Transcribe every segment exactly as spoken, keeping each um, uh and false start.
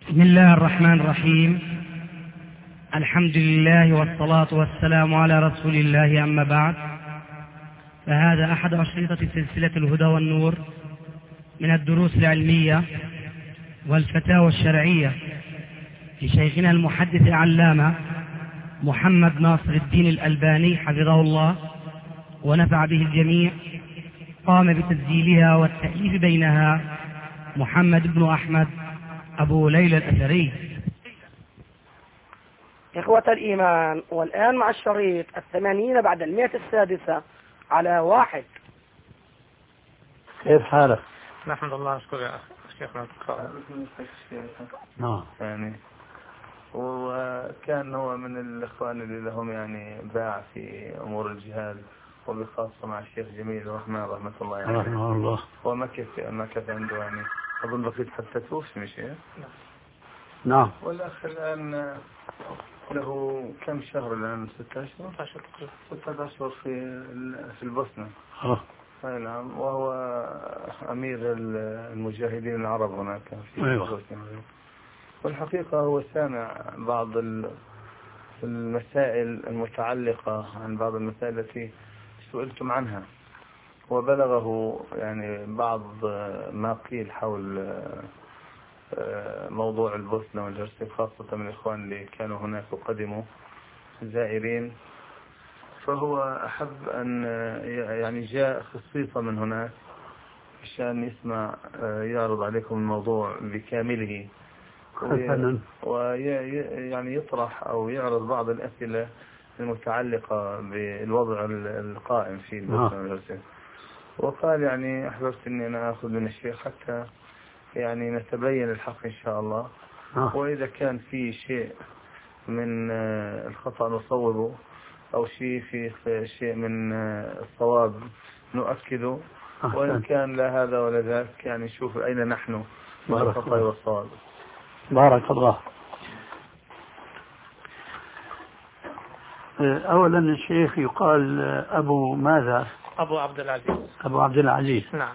بسم الله الرحمن الرحيم. الحمد لله والصلاة والسلام على رسول الله، أما بعد، فهذا أحد أشرطة سلسلة الهدى والنور من الدروس العلمية والفتاوى الشرعية لشيخنا المحدث العلامة محمد ناصر الدين الألباني حفظه الله ونفع به الجميع. قام بتسجيلها والتأليف بينها محمد بن أحمد أبو ليلى الأثري. إخوة الإيمان، والآن مع الشريط الثمانين بعد المئة السادسة على واحد. كيف حالك؟ نحمد الله نشكر يا شيخنا. نعم. يعني وكان هو من الإخوان اللي لهم يعني باع في أمور الجهاد، وبخاصة مع الشيخ جميل رحمه رحمة الله يعني. رحمه الله. وما كيف ما كيف عنده يعني أظن بقيت حتى توفي مش إيه؟ نعم. والأخ الآن له كم شهر الآن؟ ستة أشهر. ستة أشهر في في البوسنة. أه. نعم. وهو أمير المجاهدين العرب هناك في أيوة. والحقيقة هو سامع بعض المسائل المتعلقة عن بعض المسائل التي سئلتم عنها، وبلغه يعني بعض ما قيل حول موضوع البوسنة والهرسك، خاصة من الإخوان اللي كانوا هناك وقدموا زائرين. فهو أحب أن يعني جاء خصيصا من هناك عشان يسمع يعرض عليكم الموضوع بكامله، ويعني يطرح أو يعرض بعض الأسئلة المتعلقة بالوضع القائم في البوسنة والهرسك. وقال يعني أحببت أني أنا أخذ من الشيخ حتى يعني نتبين الحق إن شاء الله، وإذا كان في شيء من الخطأ نصوبه، أو شيء في شيء من الصواب نؤكده، وإن كان لا هذا ولا ذاك يعني نشوف أين نحن من الخطأ والصواب. بارك الله. أولا الشيخ يقال أبو ماذا؟ أبو عبد العزيز. أبو عبد العزيز. نعم.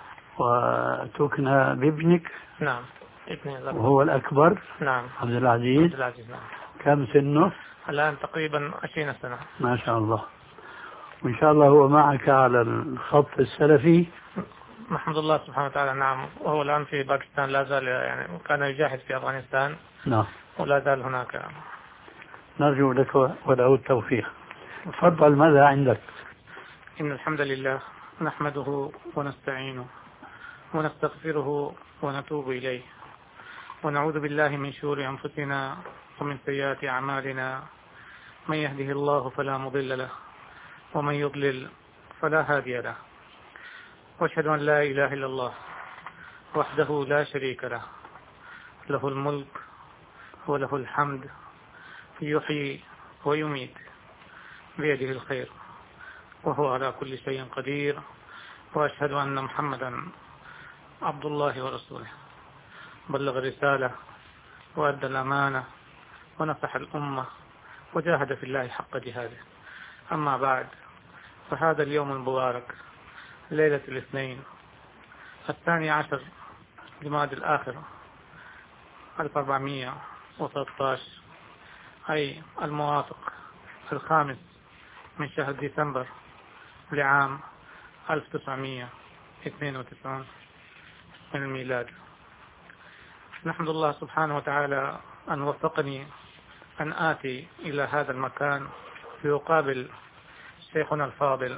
وتكنى بابنك. نعم. ابني الأكبر. وهو الأكبر. نعم. عبد العزيز. عبد العزيز. نعم. كم سنه؟ الآن تقريبا عشرين سنة. ما شاء الله. وإن شاء الله هو معك على الخط السلفي. نحمد الله سبحانه وتعالى. نعم. وهو الآن في باكستان، لا زال يعني كان يجاهد في أفغانستان. نعم. ولا زال هناك. نرجو لك وله التوفيق. تفضل، ماذا عندك؟ إن الحمد لله نحمده ونستعينه ونستغفره ونتوب إليه، ونعوذ بالله من شرور أنفسنا ومن سيئات أعمالنا. من يهده الله فلا مضل له، ومن يضلل فلا هادي له. وأشهد أن لا إله إلا الله وحده لا شريك له، له الملك وله الحمد، يحيي ويميت، بيده الخير، وهو على كل شيء قدير. وأشهد أن محمدا عبد الله ورسوله، بلغ الرسالة وأدى الأمانة ونصح الأمة وجاهد في الله حق جهاده. أما بعد، فهذا اليوم المبارك، ليلة الاثنين الثاني عشر جماد الآخر ألف وأربعمائة وثلاثة عشر، أي الموافق الخامس من شهر ديسمبر لعام ألف وتسعمائة واثنين وتسعين من الميلاد. نحمد الله سبحانه وتعالى أن وفقني أن آتي إلى هذا المكان ليقابل شيخنا الفاضل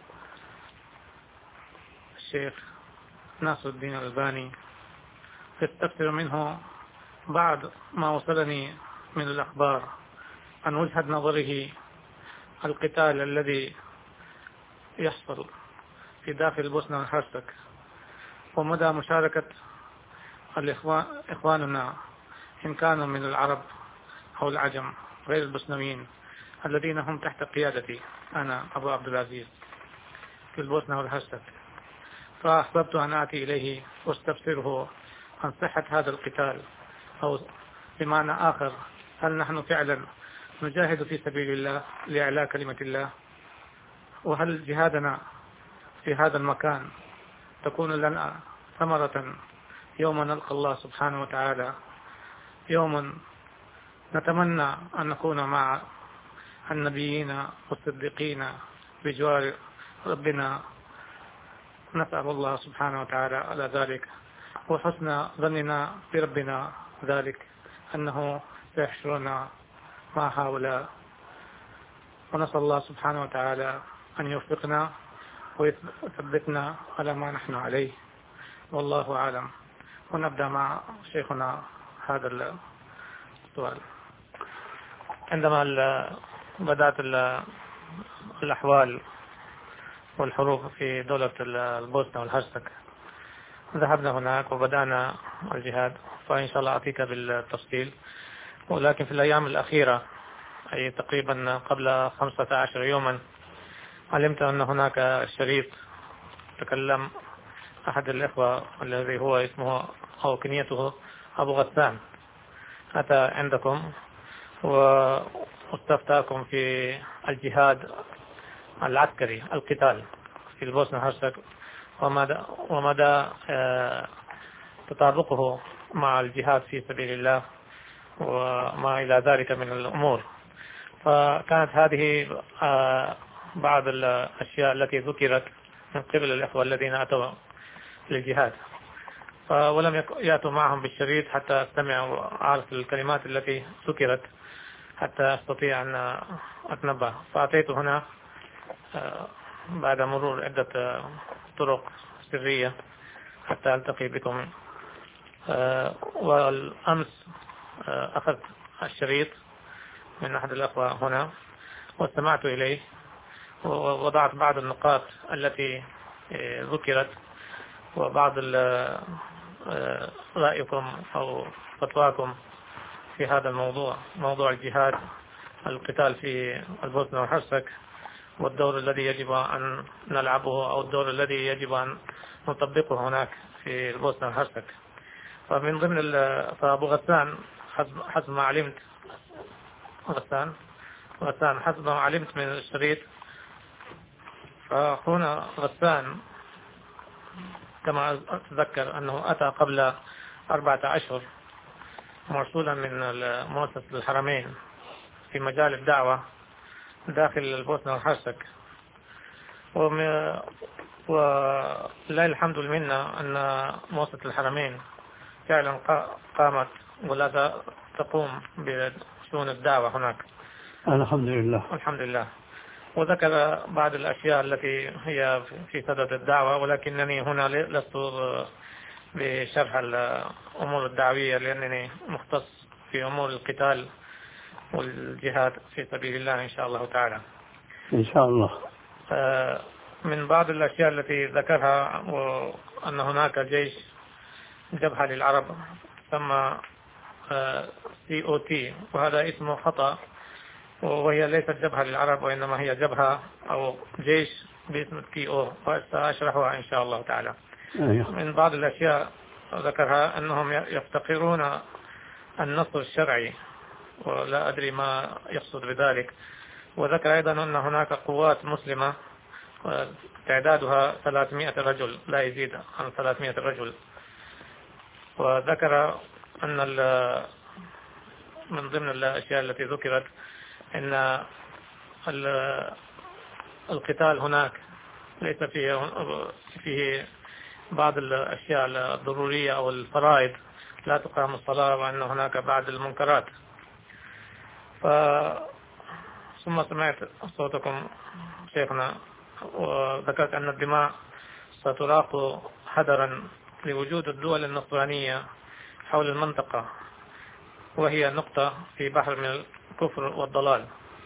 الشيخ ناصر الدين الألباني، فاستفسر منه بعد ما وصلني من الأخبار عن وجهة نظره القتال الذي يحصل في داخل البوسنة والهرسك، ومدى مشاركة الإخوان إخواننا إن كانوا من العرب أو العجم غير البوسنويين الذين هم تحت قيادتي أنا أبو عبد العزيز في البوسنة والهرسك. فأحببت أن آتي إليه واستفسره عن صحة هذا القتال، أو بمعنى آخر، هل نحن فعلا نجاهد في سبيل الله لإعلاء كلمة الله؟ وهل جهادنا في هذا المكان تكون لنا ثمرة يوم نلقى الله سبحانه وتعالى يوم نتمنى أن نكون مع النبيين والصديقين بجوار ربنا. نسأل الله سبحانه وتعالى على ذلك، وحسن ظننا بربنا ذلك أنه سيحشرنا مع هؤلاء. ونسأل الله سبحانه وتعالى أن يوفقنا ويثبتنا على ما نحن عليه، والله أعلم. ونبدأ مع شيخنا هذا السؤال. عندما بدأت الأحوال والحروب في دولة البوسنة والهرسك ذهبنا هناك وبدأنا الجهاد، فإن شاء الله أعطيك بالتفصيل. ولكن في الأيام الأخيرة، أي تقريبا قبل خمسة عشر يوما، علمت أن هناك شريط تكلم أحد الإخوة الذي هو اسمه أو كنيته أبو غسان، أتى عندكم واستفتاكم في الجهاد العسكري، القتال في البوسنة والهرسك، ومدى, ومدى تطابقه مع الجهاد في سبيل الله وما إلى ذلك من الأمور. فكانت هذه بعض الأشياء التي ذكرت من قبل الإخوة الذين أتوا للجهاد، ولم يأتوا معهم بالشريط حتى أستمع وأعرف الكلمات التي ذكرت حتى أستطيع أن أتنبه. فأتيت هنا بعد مرور عدة طرق سرية حتى ألتقي بكم. والأمس أخذت الشريط من أحد الأخوة هنا واستمعت إليه ووضعت بعض النقاط التي ذكرت وبعض رأيكم أو فتواكم في هذا الموضوع، موضوع الجهاد، القتال في البوسنة والهرسك، والدور الذي يجب أن نلعبه أو الدور الذي يجب أن نطبقه هناك في البوسنة والهرسك. فمن ضمن فأبو غسان حسب ما علمت غسان غسان حسب ما علمت من الشريط، فأخونا غسان كما أتذكر أنه أتى قبل أربعة أشهر مرسولا من مؤسسة الحرمين في مجال الدعوة داخل البوسنة والهرسك. ولله الحمد لله أن مؤسسة الحرمين فعلا قامت ولا تقوم بشؤون الدعوة هناك، الحمد لله الحمد لله. وذكر بعض الأشياء التي هي في صدد الدعوة، ولكنني هنا لست بشرح الأمور الدعوية لأنني مختص في أمور القتال والجهاد في سبيل الله إن شاء الله تعالى. إن شاء الله. من بعض الأشياء التي ذكرها وأن هناك جيش جبهة للعرب ثم سي أو تي، وهذا اسمه خطأ، وهي ليست جبهة للعرب وإنما هي جبهة أو جيش باسم تي أو، وسأشرحها إن شاء الله تعالى. من بعض الأشياء ذكرها أنهم يفتقرون النصر الشرعي، ولا أدري ما يقصد بذلك. وذكر أيضا أن هناك قوات مسلمة تعدادها ثلاثمائة رجل، لا يزيد عن ثلاثمائة رجل. وذكر أن من ضمن الأشياء التي ذكرت أن القتال هناك ليس فيه فيه بعض الأشياء الضرورية أو الفرائض، لا تقام الصلاة، وأن هناك بعض المنكرات. ف... ثم سمعت صوتكم شيخنا وذكرت أن الدماء ستراق حذرا لوجود الدول النصرانية حول المنطقة، وهي نقطة في بحر من الكفر والضلال.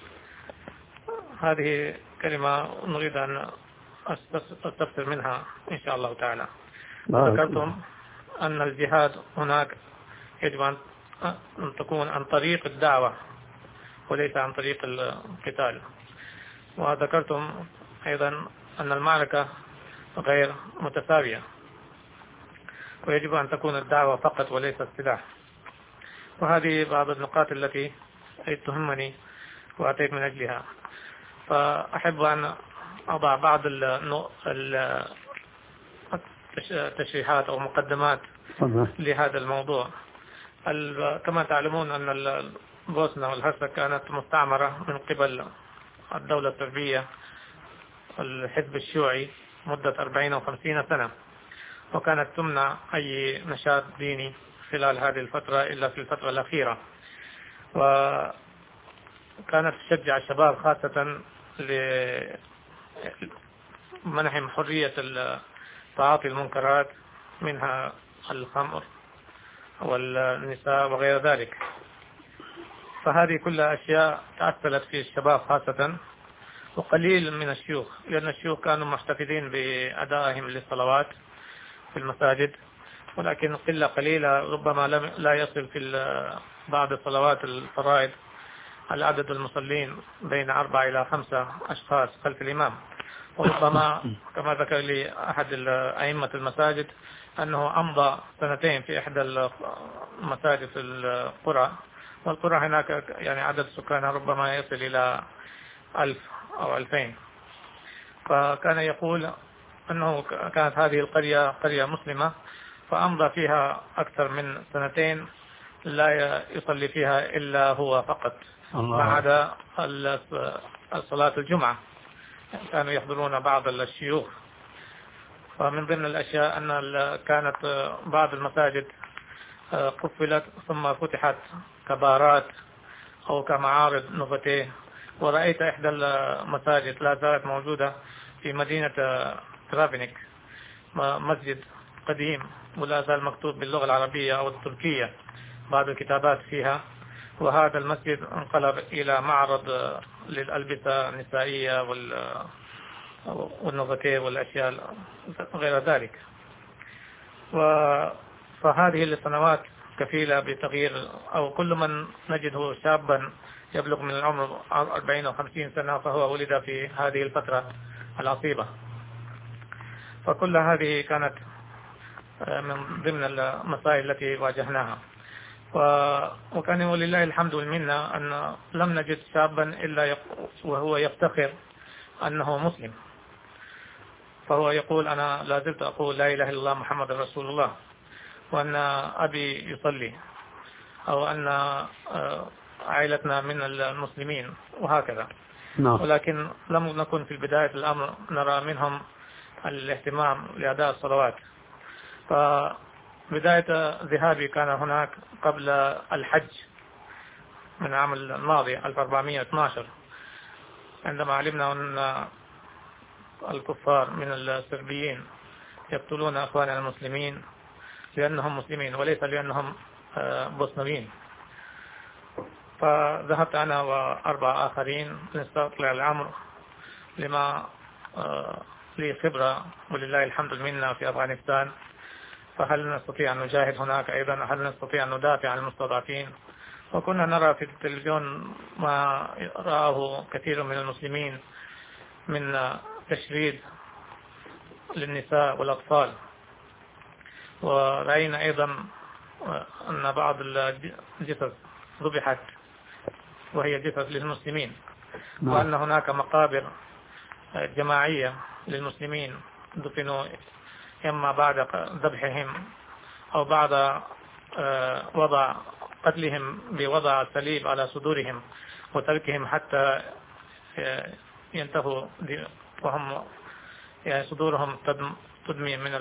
هذه كلمة نريد أن أستفسر منها إن شاء الله تعالى. ذكرتم أن الجهاد هناك يجب أن تكون عن طريق الدعوة وليس عن طريق القتال. وذكرتم أيضا أن المعركة غير متساوية ويجب أن تكون الدعوة فقط وليس السلاح. وهذه بعض النقاط التي تهمني وأتيت من أجلها. فأحب أن أضع بعض التشريحات أو مقدمات لهذا الموضوع. كما تعلمون أن البوسنة والهرسك كانت مستعمرة من قبل الدولة الصربية الحزب الشيوعي مدة أربعين أو خمسين سنة، وكانت تمنع أي نشاط ديني خلال هذه الفترة إلا في الفترة الأخيرة، وكانت تشجع الشباب خاصة لمنحهم حرية تعاطي المنكرات منها الخمر والنساء وغير ذلك. فهذه كلها أشياء تأثرت في الشباب خاصة، وقليل من الشيوخ، لأن الشيوخ كانوا محتفظين بأدائهم للصلوات في المساجد، ولكن قلة قليلة ربما لم لا يصل في بعض الصلوات الفرائض العدد المصلين بين أربعة إلى خمسة أشخاص خلف الإمام. وربما كما ذكر لي أحد أئمة المساجد أنه أمضى سنتين في إحدى المساجد في القرى، والقرى هناك يعني عدد سكانها ربما يصل إلى ألف أو ألفين، فكان يقول أنه كانت هذه القرية قرية مسلمة، فأمضى فيها أكثر من سنتين لا يصلي فيها إلا هو فقط ما عدا صلاة الجمعة، كانوا يحضرون بعض الشيوخ. فمن ضمن الأشياء أن كانت بعض المساجد قفلت ثم فتحت كبارات أو كمعارض نوفوتيه، ورأيت إحدى المساجد لا زالت موجودة في مدينة ترافينيك، مسجد قديم ولا زال مكتوب باللغة العربية أو التركية بعض الكتابات فيها، وهذا المسجد انقلب إلى معرض للألبسة النسائية والنوفوتيه والأشياء غير ذلك. فهذه السنوات كفيلة بتغيير، أو كل من نجده شابا يبلغ من العمر أربعين أو خمسين سنة فهو ولد في هذه الفترة العصيبة. فكل هذه كانت من ضمن المسائل التي واجهناها، وكان ولله الحمد والمنة أن لم نجد شابا إلا وهو يفتخر أنه مسلم، فهو يقول أنا لا زلت أقول لا إله إلا الله محمد رسول الله، وأن أبي يصلي، أو أن عائلتنا من المسلمين وهكذا. نعم. ولكن لم نكن في بداية الأمر نرى منهم الاهتمام لأداء الصلوات. فبداية ذهابي كان هناك قبل الحج من العام الماضي ألف وأربعمائة واثني عشر، عندما علمنا أن الكفار من الصربيين يقتلون أخواننا المسلمين لأنهم مسلمين وليس لأنهم بوسنويين. فذهبت أنا وأربع آخرين نستطلع الأمر، لما لي خبرة ولله الحمد منا في أفغانستان، فهل نستطيع أن نجاهد هناك أيضا؟ هل نستطيع أن ندافع عن المستضعفين؟ وكنا نرى في التلفزيون ما رآه كثير من المسلمين من تشريد للنساء والأطفال، ورأينا أيضا أن بعض الجثث ذبحت وهي جثث للمسلمين، وأن هناك مقابر جماعية للمسلمين دفنوا إما بعد ذبحهم أو بعد وضع قتلهم بوضع الصليب على صدورهم وتركهم حتى ينتهوا وهم يعني صدورهم تدمي من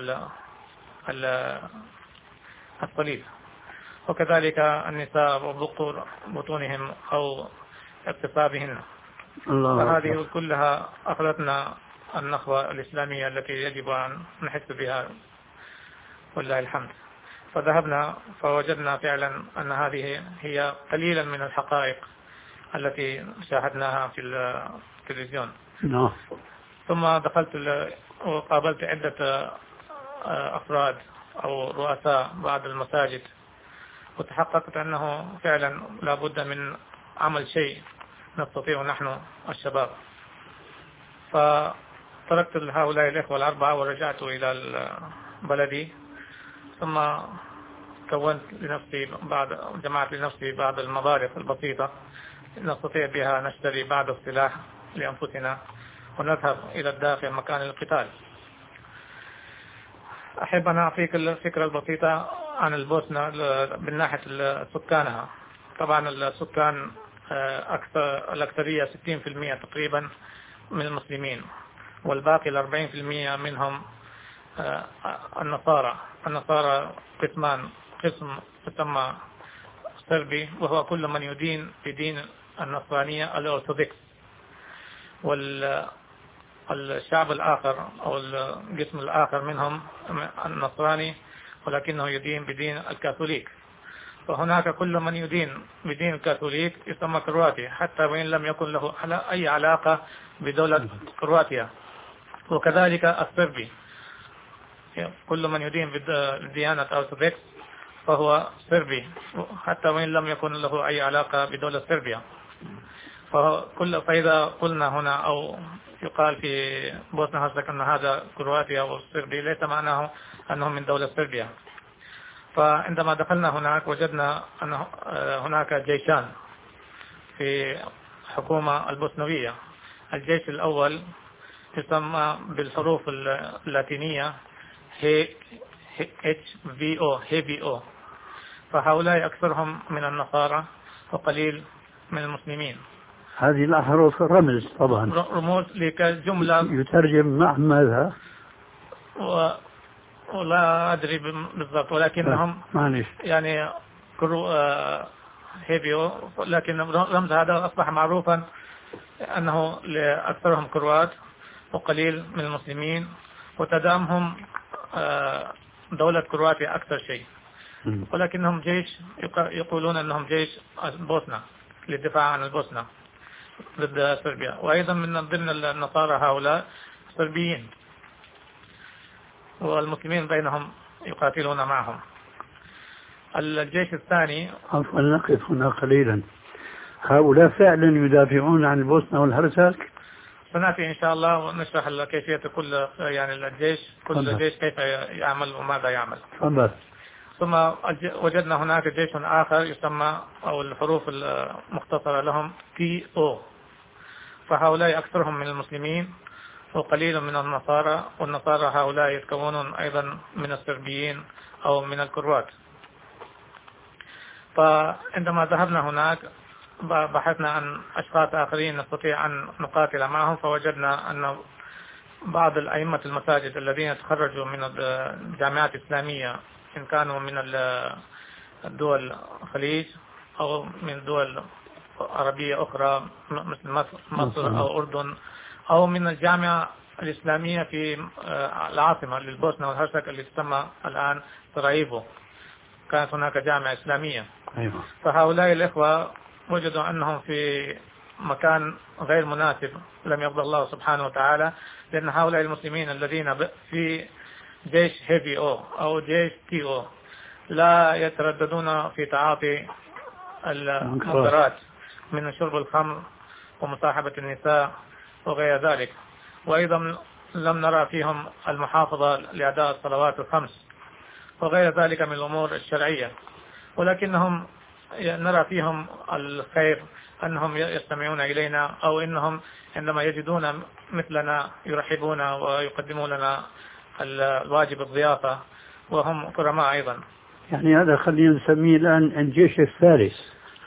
الصليب. وكذلك النساء وبقور بطونهم أو اغتصابهن. فهذه كلها أخذتنا النخوة الإسلامية التي يجب أن نحس بها والله الحمد. فذهبنا فوجدنا فعلا أن هذه هي قليلا من الحقائق التي شاهدناها في التلفزيون. no. ثم دخلت وقابلت عدة أفراد أو رؤساء بعض المساجد، وتحققت أنه فعلا لا بد من عمل شيء نستطيع نحن الشباب. فتركت هؤلاء الإخوة الأربعة ورجعت إلى بلدي، ثم كونت لنفسي بعض جمعت لنفسي بعض المبالغ البسيطة نستطيع بها نشتري بعض السلاح لأنفسنا ونذهب إلى الداخل مكان القتال. أحب أن أعطيك الفكرة البسيطة عن البوسنة من ناحية سكانها. طبعا السكان أكثر الأكثرية ستين بالمئة تقريبا من المسلمين، والباقي الأربعين بالمئة منهم النصارى. النصارى قسمان، قسم يسمى صربي وهو كل من يدين بدين النصرانية الأرثوذكس، والشعب الآخر أو القسم الآخر منهم النصراني ولكنه يدين بدين الكاثوليك. فهناك كل من يدين بدين الكاثوليك يسمى كرواتي، حتى وإن لم يكن له أي علاقة بدولة كرواتيا. وكذلك الصربي، كل من يدين بديانة أرثوذكس فهو صربي، حتى وإن لم يكن له أي علاقة بدولة صربيا. فكل فإذا قلنا هنا أو يقال في بوسنيا هرسك أن هذا كرواتيا أو صربي، ليس معناه أنهم من دولة صربيا. فعندما دخلنا هناك وجدنا أن هناك جيشان في حكومة البوسنوية. الجيش الأول يسمى بالحروف اللاتينية إتش في أو هي في أو، فهؤلاء أكثرهم من النصارى وقليل من المسلمين. هذه الأحرف رمز طبعا، رموز لكجملة يترجم مع ماذا و... ولا أدري بالضبط، ولكنهم معلش يعني كرو هيبيو، لكن رمز هذا أصبح معروفا أنه لأكثرهم كروات وقليل من المسلمين، وتدعمهم دولة كرواتيا أكثر شيء، ولكنهم جيش يقولون أنهم جيش البوسنة للدفاع عن البوسنة ضد صربيا. وأيضا من ضمن النصارى هؤلاء صربيين، والمسلمين بينهم يقاتلون معهم. الجيش الثاني، عفوا نقف هنا قليلا، هؤلاء فعلا يدافعون عن البوسنة والهرسك؟ سنأتي إن شاء الله ونشرح كيفية كل يعني الجيش كل فضل. جيش كيف يعمل وماذا يعمل. فضل. ثم وجدنا هناك جيش آخر يسمى أو الحروف المختصرة لهم تي أو، فهؤلاء أكثرهم من المسلمين وقليل من النصارى، والنصارى هؤلاء يتكونون أيضا من الصربيين أو من الكروات. فعندما ذهبنا هناك بحثنا عن أشخاص آخرين نستطيع أن نقاتل معهم، فوجدنا أن بعض الأئمة المساجد الذين تخرجوا من الجامعات الإسلامية، إن كانوا من الدول الخليج أو من دول عربية أخرى مثل مصر أو أردن، أو من الجامعة الإسلامية في العاصمة للبوسنة والهرسك اللي تسمى الآن سراييفو، كانت هناك جامعة إسلامية. أيوة. فهؤلاء الإخوة وجدوا أنهم في مكان غير مناسب، لم يرضى الله سبحانه وتعالى، لأن هؤلاء المسلمين الذين في جيش هيفي أو أو جيش تي أو لا يترددون في تعاطي المنكرات من شرب الخمر ومصاحبة النساء وغير ذلك، وأيضا لم نرى فيهم المحافظة لأداء الصلوات الخمس وغير ذلك من الأمور الشرعية، ولكنهم نرى فيهم الخير أنهم يستمعون إلينا، أو أنهم عندما يجدون مثلنا يرحبون ويقدمون لنا الواجب الضيافة، وهم كرماء أيضا. يعني هذا خلينا نسميه الآن الجيش الثالث.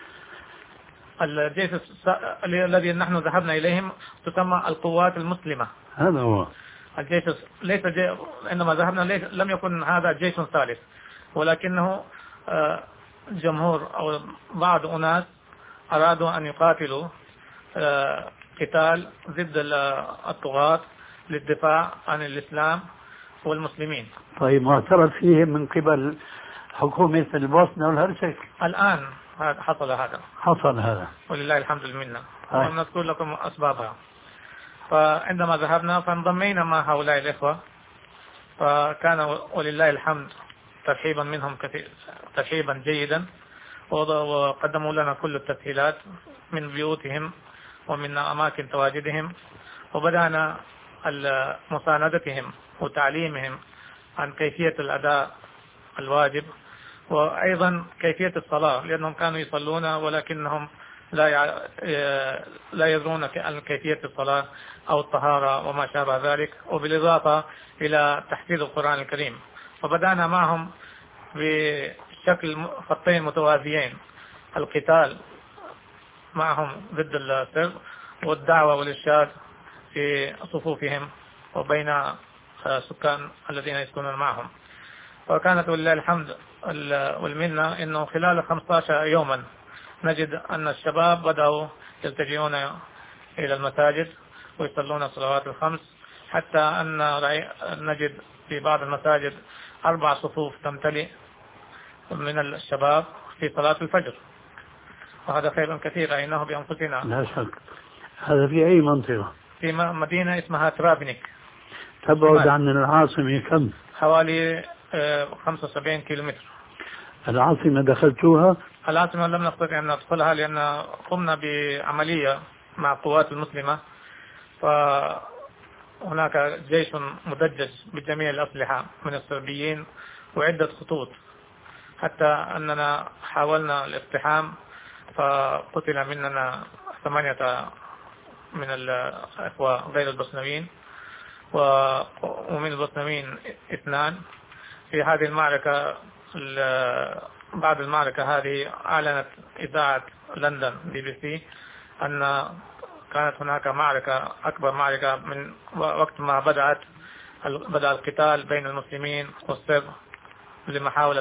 الجيش الذي نحن ذهبنا إليهم تسمى القوات المسلمة. هذا هو الجيش، ليس جي... عندما ذهبنا ليس... لم يكن هذا جيش ثالث، ولكنه جمهور أو بعض أناس أرادوا أن يقاتلوا قتال ضد الطغاة للدفاع عن الإسلام والمسلمين. طيب معترف فيه من قبل حكومة البوسنة والهرسك؟ الآن حصل هذا حصل هذا ولله الحمد لله، ونذكر لكم أسبابها. فعندما ذهبنا فانضمينا مع هؤلاء الإخوة، فكان ولله الحمد ترحيبا منهم كثير، ترحيبا جيدا، وقدموا لنا كل التسهيلات من بيوتهم ومن أماكن تواجدهم، وبدأنا مساندتهم وتعليمهم عن كيفية الأداء الواجب، وأيضا كيفية الصلاة، لأنهم كانوا يصلون ولكنهم لا لا يدرون عن كيفية الصلاة أو الطهارة وما شابه ذلك، وبالإضافة إلى تحفيظ القرآن الكريم. فبدأنا معهم بشكل خطين متوازيين: القتال معهم ضد السرب، والدعوة والإرشاد في صفوفهم وبين السكان الذين يسكنون معهم. وكانت ولله الحمد والمنة أنه خلال خمسة عشر يوما نجد أن الشباب بدأوا يلتجئون إلى المساجد ويصلون الصلوات الخمس، حتى أن نجد في بعض المساجد أربع صفوف تمتلئ من الشباب في صلاة الفجر، وهذا خير كثير رأيناه بأنفسنا. لا شك. هذا في أي منطقة؟ في مدينة اسمها ترابنيك، تبعد عن العاصمة كم؟ حوالي خمسة وسبعين كيلومتر. العاصمة دخلتوها؟ العاصمة لم نستطع أن ندخلها لأن قمنا بعملية مع القوات المسلمة، فهناك جيش مدجج بجميع الأسلحة من السربيين وعدة خطوط، حتى أننا حاولنا الاقتحام فقتل مننا ثمانية من الأخوة غير البوسنويين، ومن البوسنويين اثنان. في هذه المعركة بعد المعركة هذه أعلنت إذاعة لندن بي بي سي أن كانت هناك معركة أكبر معركة من وقت ما بدأت بدأ القتال بين المسلمين والسرب لمحاولة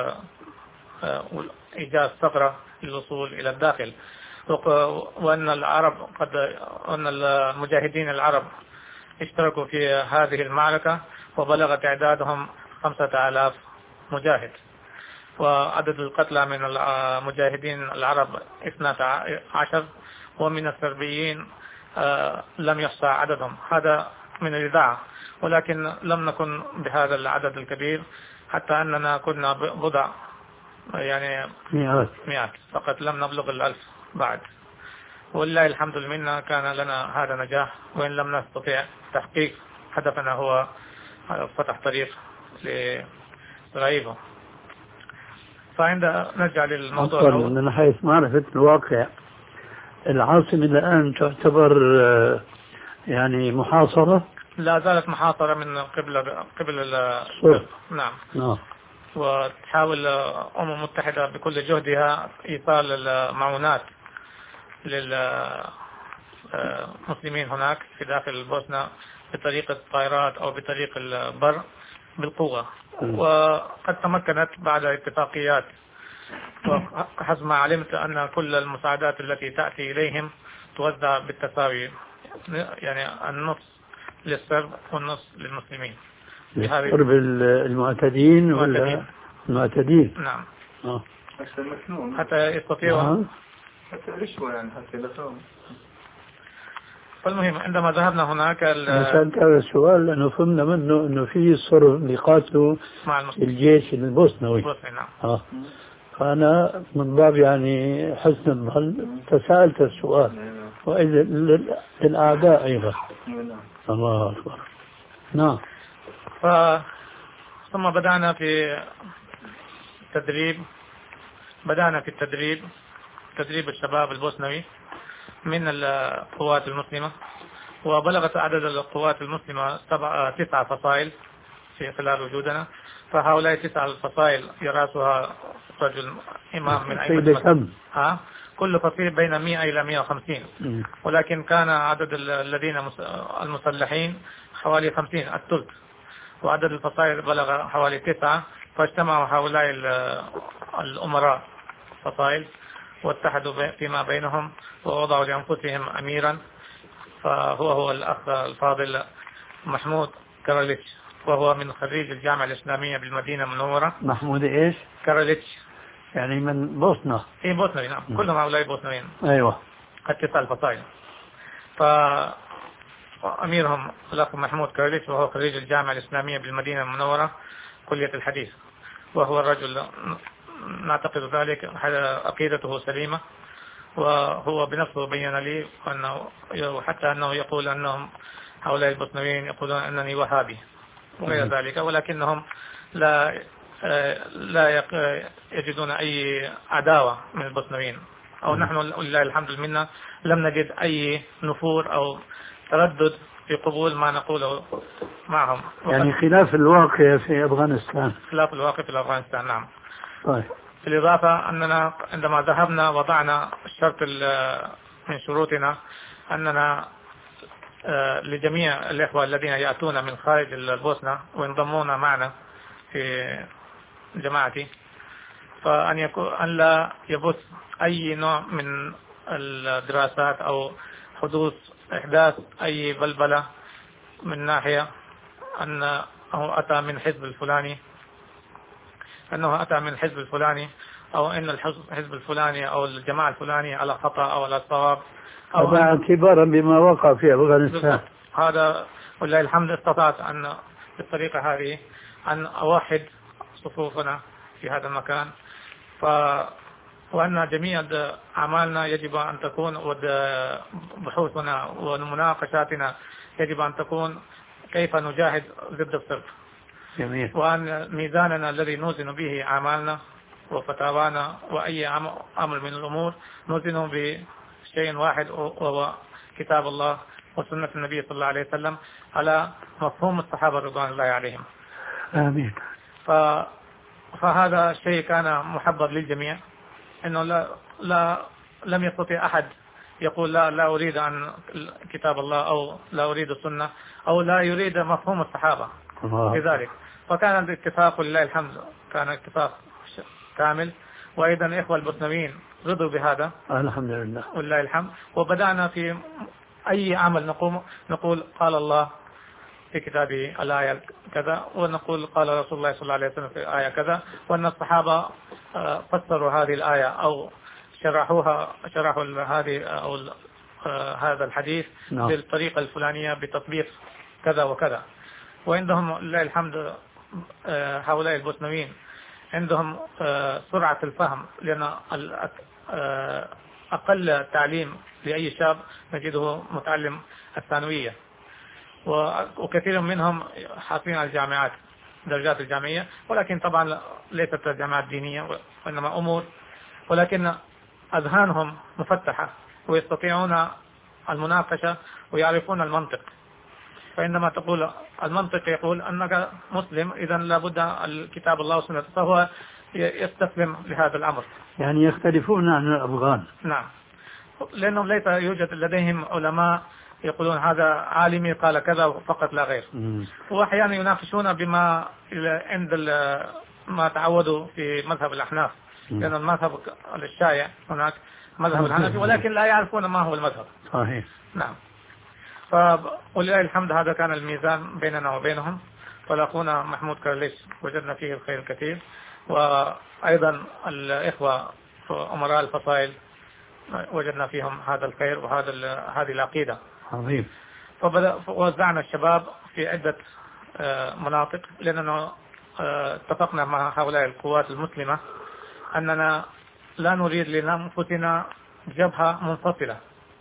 إيجاد ثغرة للوصول إلى الداخل، وأن العرب قد أن المجاهدين العرب اشتركوا في هذه المعركة وبلغ تعدادهم خمسة آلاف مجاهد، وعدد القتلى من المجاهدين العرب اثنتا عشر، ومن السربيين لم يحصى عددهم. هذا من الإذاعة، ولكن لم نكن بهذا العدد الكبير، حتى أننا كنا بضع يعني مئات مئات فقط، لم نبلغ الألف بعد. والله الحمد لله كان لنا هذا نجاح، وإن لم نستطيع تحقيق هدفنا هو فتح طريق لغيبه. فعند نرجع للموضوع أصلا من حيث معرفة الواقع، العاصمة الآن تعتبر يعني محاصرة؟ لا زالت محاصرة من قبل قبل السرب. نعم. نعم. وتحاول الأمم المتحدة بكل جهدها إيصال المعونات للمسلمين هناك في داخل البوسنة بطريقة الطائرات أو بطريق البر بالقوة، وقد تمكنت بعد اتفاقيات. وحسب ما علمت أن كل المساعدات التي تأتي إليهم توزع بالتساوي، يعني النصف للسرب والنصف للمسلمين. السرب المعتدين ولا المعتدين؟ نعم. آه. حتى يستطيعوا حتى رشوة يعني حتى لهم. فالمهم عندما ذهبنا هناك سألت هذا السؤال لأنه فهمنا منه أنه في السرب اللي قاتلوا مع الجيش البوسنوي. نعم. آه. فأنا من باب يعني حسن الظن تساءلت السؤال، وإذا للأعداء أيضا. الله أكبر. نعم. ف... ثم بدأنا في تدريب بدأنا في التدريب تدريب الشباب البوسنوي من القوات المسلمة، وبلغت عدد القوات المسلمة سبع تسعة فصائل في خلال وجودنا. فهؤلاء تسعة الفصائل يرأسها رجل إمام من أئمة ها كل فصيل بين مئة إلى مئة وخمسين، ولكن كان عدد الذين المسلحين حوالي خمسين الثلث، وعدد الفصائل بلغ حوالي تسعة. فاجتمعوا هؤلاء الأمراء فصائل واتحدوا فيما بينهم ووضعوا لأنفسهم أميرا، فهو هو الأخ الفاضل محمود كارليتش، وهو من خريج الجامعة الإسلامية بالمدينة المنورة. محمود إيش؟ كارليتش، يعني من بوسنة. إيه بوسنوي. نعم. م. كلهم هؤلاء بوسنويين. أيوة. التسع الفصائل. فأميرهم الأخ محمود كارليتش، وهو خريج الجامعة الإسلامية بالمدينة المنورة كلية الحديث، وهو الرجل نعتقد ذلك عقيدته سليمة، وهو بنفسه بين لي أنه حتى أنه يقول أنهم هؤلاء البوسنويين يقولون أنني وهابي وغير ذلك، ولكنهم لا لا يجدون أي عداوة من البوسنويين، أو نحن لله الحمد لله لم نجد أي نفور أو تردد في قبول ما نقوله معهم. يعني خلاف الواقع في أفغانستان. خلاف الواقع في أفغانستان نعم. طيب. بالإضافة أننا عندما ذهبنا وضعنا الشرط من شروطنا أننا لجميع الإخوة الذين يأتون من خارج البوسنة وينضمون معنا في جماعتي فأن يكون أن لا يبث أي نوع من الدراسات أو حدوث إحداث أي بلبلة من ناحية أنه أتى من حزب الفلاني أنه أتى من الحزب الفلاني أو أن الحزب الفلاني أو الجماعة الفلانية على خطأ أو على صواب أو اعتبارا بما وقع في أفغانستان. هذا ولله الحمد استطعت أن بالطريقة هذه أن أوحد صفوفنا في هذا المكان ف وأن جميع أعمالنا يجب أن تكون وبحوثنا ومناقشاتنا يجب أن تكون كيف نجاهد ضد الصرف. جميل. وأن ميزاننا الذي نوزن به أعمالنا وفتاوانا وأي أمر من الأمور نوزنه بشيء واحد وهو كتاب الله وسنة النبي صلى الله عليه وسلم على مفهوم الصحابة رضوان الله عليهم. آمين. ف... فهذا الشيء كان محبب للجميع إنه لا لا لم يستطيع أحد يقول لا لا أريد عن كتاب الله أو لا أريد السنة أو لا يريد مفهوم الصحابة. لذلك فكان الاتفاق لله الحمد كان اتفاق كامل وأيضا الإخوة البوسنويين رضوا بهذا الحمد لله ولله الحمد. وبدأنا في أي عمل نقوم نقول قال الله في كتابه الآية كذا ونقول قال رسول الله صلى الله عليه وسلم في آية كذا وأن الصحابة فسروا هذه الآية أو شرحوها شرحوا هذه أو هذا الحديث نعم. بالطريقة الفلانية بتطبيق كذا وكذا. وعندهم لله الحمد هؤلاء البوسنويين عندهم سرعة الفهم لأن أقل تعليم لأي شاب نجده متعلم الثانوية وكثير منهم حاصلين على الجامعات درجات الجامعية ولكن طبعا ليست الجامعات دينية وإنما أمور ولكن أذهانهم مفتحة ويستطيعون المناقشة ويعرفون المنطق. فإنما تقول المنطق يقول أنك مسلم إذا لابد الكتاب الله وسنة فهو يستسلم لهذا الأمر. يعني يختلفون عن الأفغان. نعم لأنهم ليس يوجد لديهم علماء يقولون هذا عالمي قال كذا فقط لا غير. وأحيانا يناقشون بما عند ما تعودوا في مذهب الأحناف لأن المذهب الشائع هناك مذهب الحنفي ولكن لا يعرفون ما هو المذهب. صحيح. نعم. ولله الحمد هذا كان الميزان بيننا وبينهم. فلاخونا محمود كارليش وجدنا فيه الخير الكثير وأيضا الإخوة أمراء الفصائل وجدنا فيهم هذا الخير وهذا هذه العقيدة. عظيم. فبدأ وزعنا الشباب في عدة مناطق لأننا اتفقنا مع هؤلاء القوات المسلمة أننا لا نريد لأنفسنا جبهة منفصلة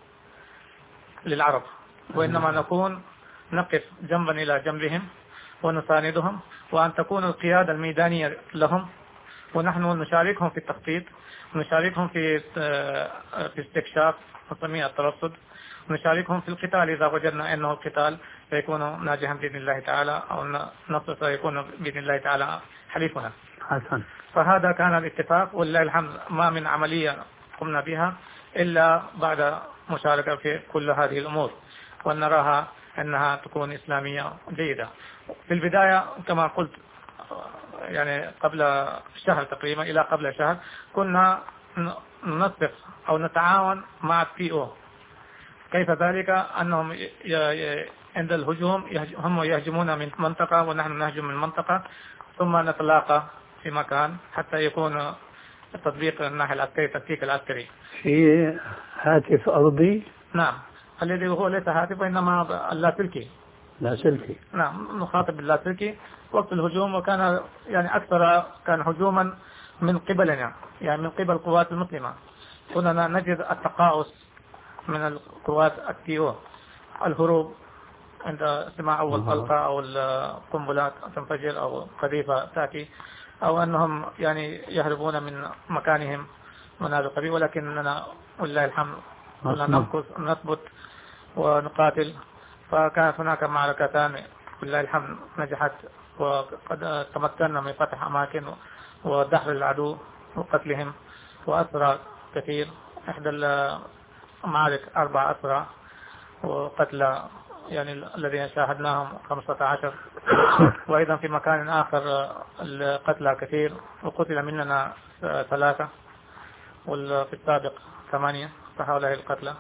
للعرب وإنما نكون نقف جنبا إلى جنبهم ونساندهم وأن تكون القيادة الميدانية لهم ونحن نشاركهم في التخطيط ونشاركهم في في استكشاف نسميه الترصد ونشاركهم في القتال إذا وجدنا أنه القتال سيكون ناجحا بإذن الله تعالى أو النصر سيكون بإذن الله تعالى حليفنا. حسن. فهذا كان الاتفاق ولله الحمد ما من عملية قمنا بها إلا بعد مشاركة في كل هذه الأمور ونراها أنها تكون إسلامية جيدة. في البداية كما قلت يعني قبل شهر تقريبا إلى قبل شهر كنا ننسق أو نتعاون مع البي أو. كيف ذلك؟ أنهم عند الهجوم هم يهجمون من منطقة ونحن نهجم من منطقة ثم نتلاقى في مكان حتى يكون تطبيق الناحية العسكري التكتيك العسكري في هاتف أرضي. نعم الذي هو ليس هاتف وإنما اللاسلكي. لاسلكي. نعم نخاطب باللاسلكي وقت الهجوم وكان يعني أكثر كان هجوما من قبلنا يعني من قبل القوات المسلمة. كنا نجد التقاعس من القوات التيو الهروب عند سماع أول طلقة أو القنبلات تنفجر أو قذيفة تأتي أو أنهم يعني يهربون من مكانهم من هذا القبيل ولكننا ولله الحمد كنا نمكث نثبت ونقاتل. فكانت هناك معركتان بالله الحمد نجحت، وقد تمكنا من فتح أماكن ودحر العدو وقتلهم وأسرى كثير. إحدى المعارك أربع أسرى وقتل يعني الذين شاهدناهم خمسة عشر، وأيضا في مكان آخر القتلى كثير وقتل مننا ثلاثة، وفي السابق ثمانية، فهؤلاء القتلى.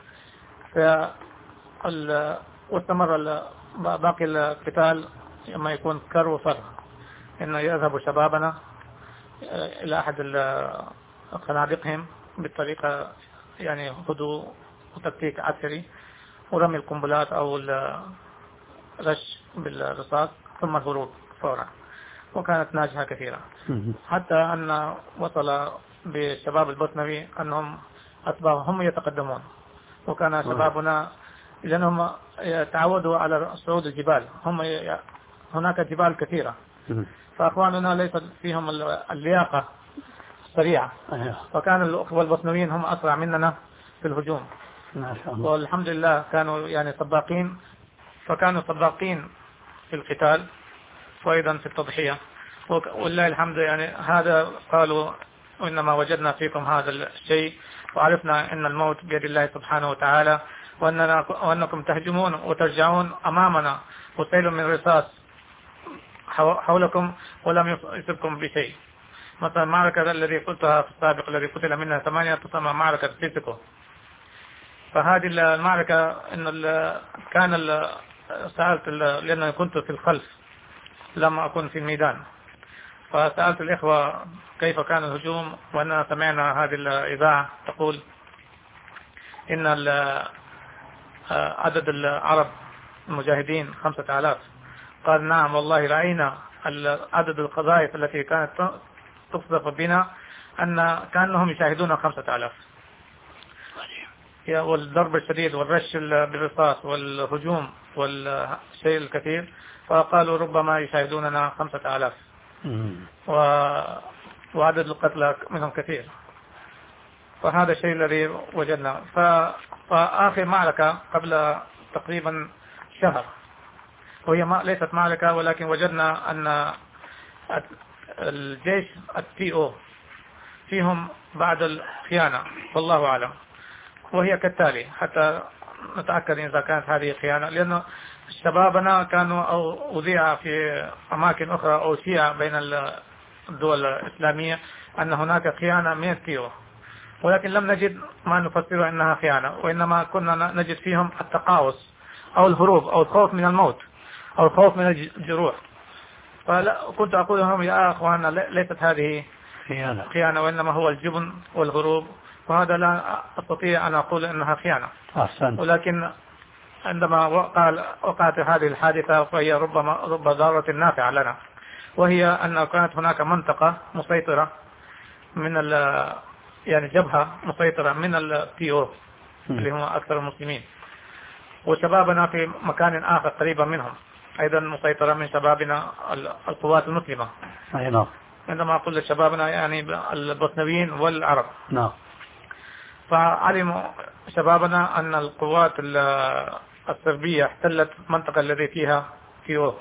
واستمر باقي القتال لما يكون كر وفر، إنه يذهب شبابنا إلى أحد خنادقهم بالطريقة يعني هدوء وتكتيك عسكري ورمي القنبلات أو الرش بالرصاص ثم الهروب فورا، وكانت ناجحة كثيرا، حتى أن وصل بالشباب البوسنوي أنهم أصبحوا هم يتقدمون، وكان شبابنا لأنهم تعودوا على صعود الجبال، هم ي... هناك جبال كثيرة، فأخواننا ليس فيهم اللياقة السريعة، فكان الأخوة البوسنويين هم أسرع مننا في الهجوم، والحمد لله كانوا يعني سباقين، فكانوا سباقين في القتال وأيضا في التضحية، والله الحمد. يعني هذا قالوا إنما وجدنا فيكم هذا الشيء وعرفنا أن الموت بيد الله سبحانه وتعالى، وأننا وأنكم تهجمون وترجعون أمامنا وسيل من رصاص حولكم ولم يصبكم بشيء. مثلا المعركة الذي قلتها في السابق الذي قتل منها ثمانية تسمى معركة سيسكو، فهذه المعركة إن كان سألت لأنني كنت في الخلف لم أكن في الميدان، فسألت الإخوة كيف كان الهجوم، وأننا سمعنا هذه الإذاعة تقول إن عدد العرب المجاهدين خمسة آلاف. قال نعم والله رأينا عدد القذائف التي كانت تقذف بنا أن كانهم يشاهدون خمسة آلاف، والضرب الشديد والرش بالرصاص والهجوم والشيء الكثير، فقالوا ربما يشاهدوننا خمسة آلاف، و... وعدد القتلى منهم كثير. فهذا الشيء الذي وجدنا. ف... فآخر معركة قبل تقريبا شهر، وهي ما ليست معركة، ولكن وجدنا أن الجيش التي او فيهم بعد الخيانة، والله أعلم، وهي كالتالي حتى نتأكد إذا كانت هذه خيانة، لأن شبابنا كانوا أو أذيع في أماكن أخرى أو شيعة بين الدول الإسلامية أن هناك خيانة من التيو، ولكن لم نجد ما نفسره أنها خيانة، وإنما كنا نجد فيهم التقاوس أو الهروب أو الخوف من الموت أو الخوف من الجروح. فكنت أقول لهم يا أخوانا ليست هذه خيانة, خيانة وإنما هو الجبن والهروب، وهذا لا أستطيع أن أقول أنها خيانة. أحسن. ولكن عندما وقال وقعت هذه الحادثة فهي ربما رب ضارة نافعة لنا، وهي أن كانت هناك منطقة مسيطرة من يعني جبهة مسيطرة من التي او اللي هم أكثر المسلمين، وشبابنا في مكان آخر قريبا منهم أيضا مسيطرة من شبابنا القوات المسلمة. أي نعم. عندما أقول لشبابنا يعني البوسنويين والعرب. نعم. فعلموا شبابنا أن القوات الصربية احتلت منطقة التي فيها تيو،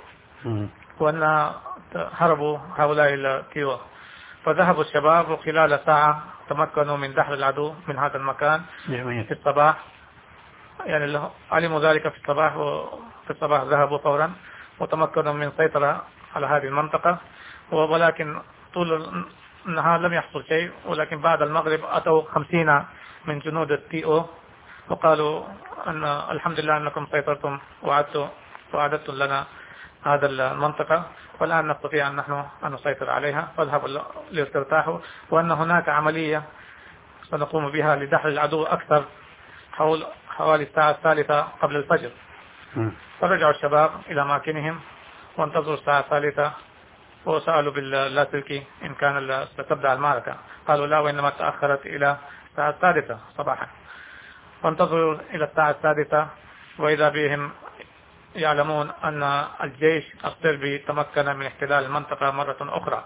وأن هربوا هؤلاء التيو، فذهبوا الشباب وخلال ساعة تمكنوا من دحر العدو من هذا المكان في الصباح، يعني علموا ذلك في الصباح، وفي الصباح ذهبوا فورا وتمكنوا من سيطرة على هذه المنطقة، ولكن طول النهار لم يحصل شيء، ولكن بعد المغرب أتوا خمسين من جنود التي او وقالوا أن الحمد لله أنكم سيطرتم وعدتم وعدتم لنا هذا المنطقة، والآن نستطيع أن نحن أن نسيطر عليها، فاذهبوا لترتاحوا، وأن هناك عملية سنقوم بها لدحر العدو أكثر حول حوالي الساعة الثالثة قبل الفجر. فرجعوا الشباب إلى أماكنهم وانتظروا الساعة الثالثة، وسألوا باللاسلكي إن كان ستبدأ المعركة، قالوا لا، وإنما تأخرت إلى الساعة السادسة صباحا. فانتظروا إلى الساعة السادسة وإذا بهم يعلمون أن الجيش الصربي تمكن من احتلال المنطقة مرة أخرى.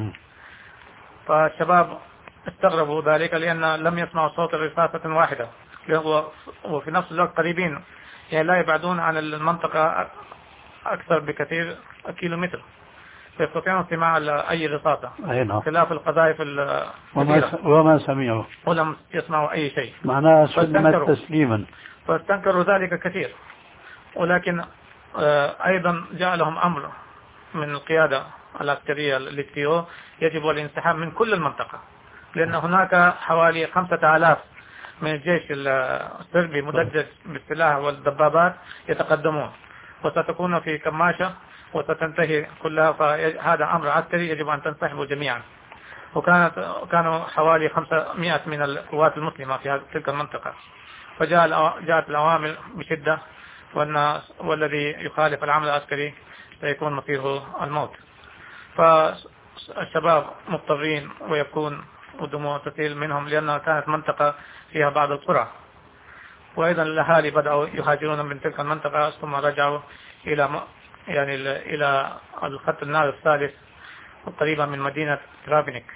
فالشباب استغربوا ذلك لأن لم يسمعوا صوت رصاصة واحدة، وفي نفس الوقت قريبين يعني لا يبعدون عن المنطقة أكثر بكثير كيلومتر، فيستطيعون استماع أي رصاصة، خلاف القذائف الكبيرة وما سمعوا ولم يسمعوا أي شيء، معناها سلمت تسليما. فاستنكروا ذلك كثير. ولكن أيضا جاء لهم أمر من القيادة العسكرية للتيو يجب الانسحاب من كل المنطقة، لأن هناك حوالي خمسة آلاف من الجيش الصربي مدجج بالسلاح والدبابات يتقدمون، وستكون في كماشة وستنتهي كلها، فهذا أمر عسكري يجب أن تنسحبوا جميعا. وكانت كانوا حوالي خمسمائة من القوات المسلمة في تلك المنطقة، فجاء جاءت الأوامر بشدة، وأن والذي يخالف العمل العسكري سيكون مصيره الموت. فالشباب مضطرين ويكون ودموع تسيل منهم، لأنها كانت منطقة فيها بعض القرى، وأيضا الأهالي بدأوا يهاجرون من تلك المنطقة ثم رجعوا إلى يعني إلى الخط النار الثالث قريبا من مدينة ترافينيك.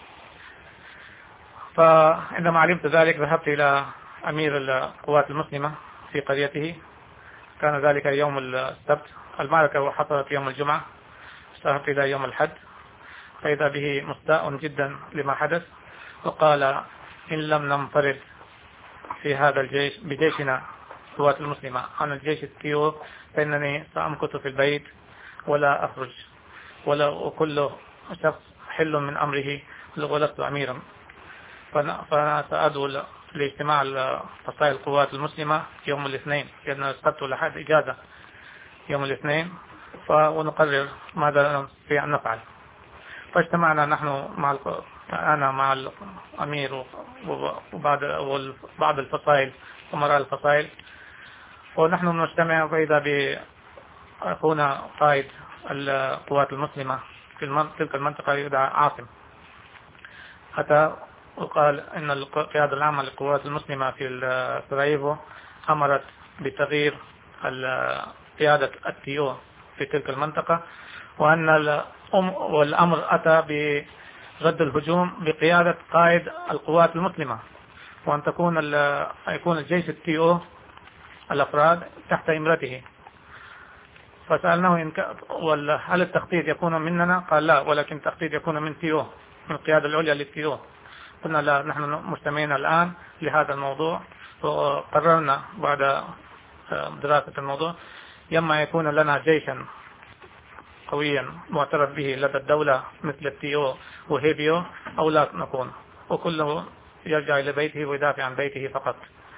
فعندما علمت ذلك ذهبت إلى أمير القوات المسلمة في قريته، كان ذلك يوم السبت، المعركة حصلت يوم الجمعة، ذهبت إلى يوم الحد، فإذا به مستاء جدا لما حدث، وقال إن لم ننفرد في هذا الجيش بجيشنا القوات المسلمة عن الجيش التيو فإنني سأمكث في البيت ولا أخرج، ولا وكل شخص حل من أمره ولست أميرا. فأنا سأدعو لاجتماع فصائل القوات المسلمة يوم الاثنين، لأن السبت والأحد إجازة يوم الاثنين، ونقرر ماذا نستطيع أن نفعل. فاجتمعنا نحن مع أنا مع الأمير وبعض بعض الفصائل ومراء الفصائل، ونحن نجتمع فإذا بأخونا قائد القوات المسلمة في تلك المنطقة يدعى عاصم، أتى وقال إن القيادة العامة للقوات المسلمة في سراييفو أمرت بتغيير قيادة التيو في تلك المنطقة، وأن والأمر أتى برد الهجوم بقيادة قائد القوات المسلمة، وأن تكون يكون الجيش التيو الأفراد تحت إمرته. فسألناه إن هل التخطيط يكون مننا؟ قال لا، ولكن التخطيط يكون من تيو، من القيادة العليا للتيو. قلنا لا، نحن مجتمعين الآن لهذا الموضوع، وقررنا بعد دراسة الموضوع يما يكون لنا جيشا قويا معترف به لدى الدولة مثل التيو وهيبيو، أو لا نكون، وكله يرجع إلى بيته ويدافع عن بيته فقط.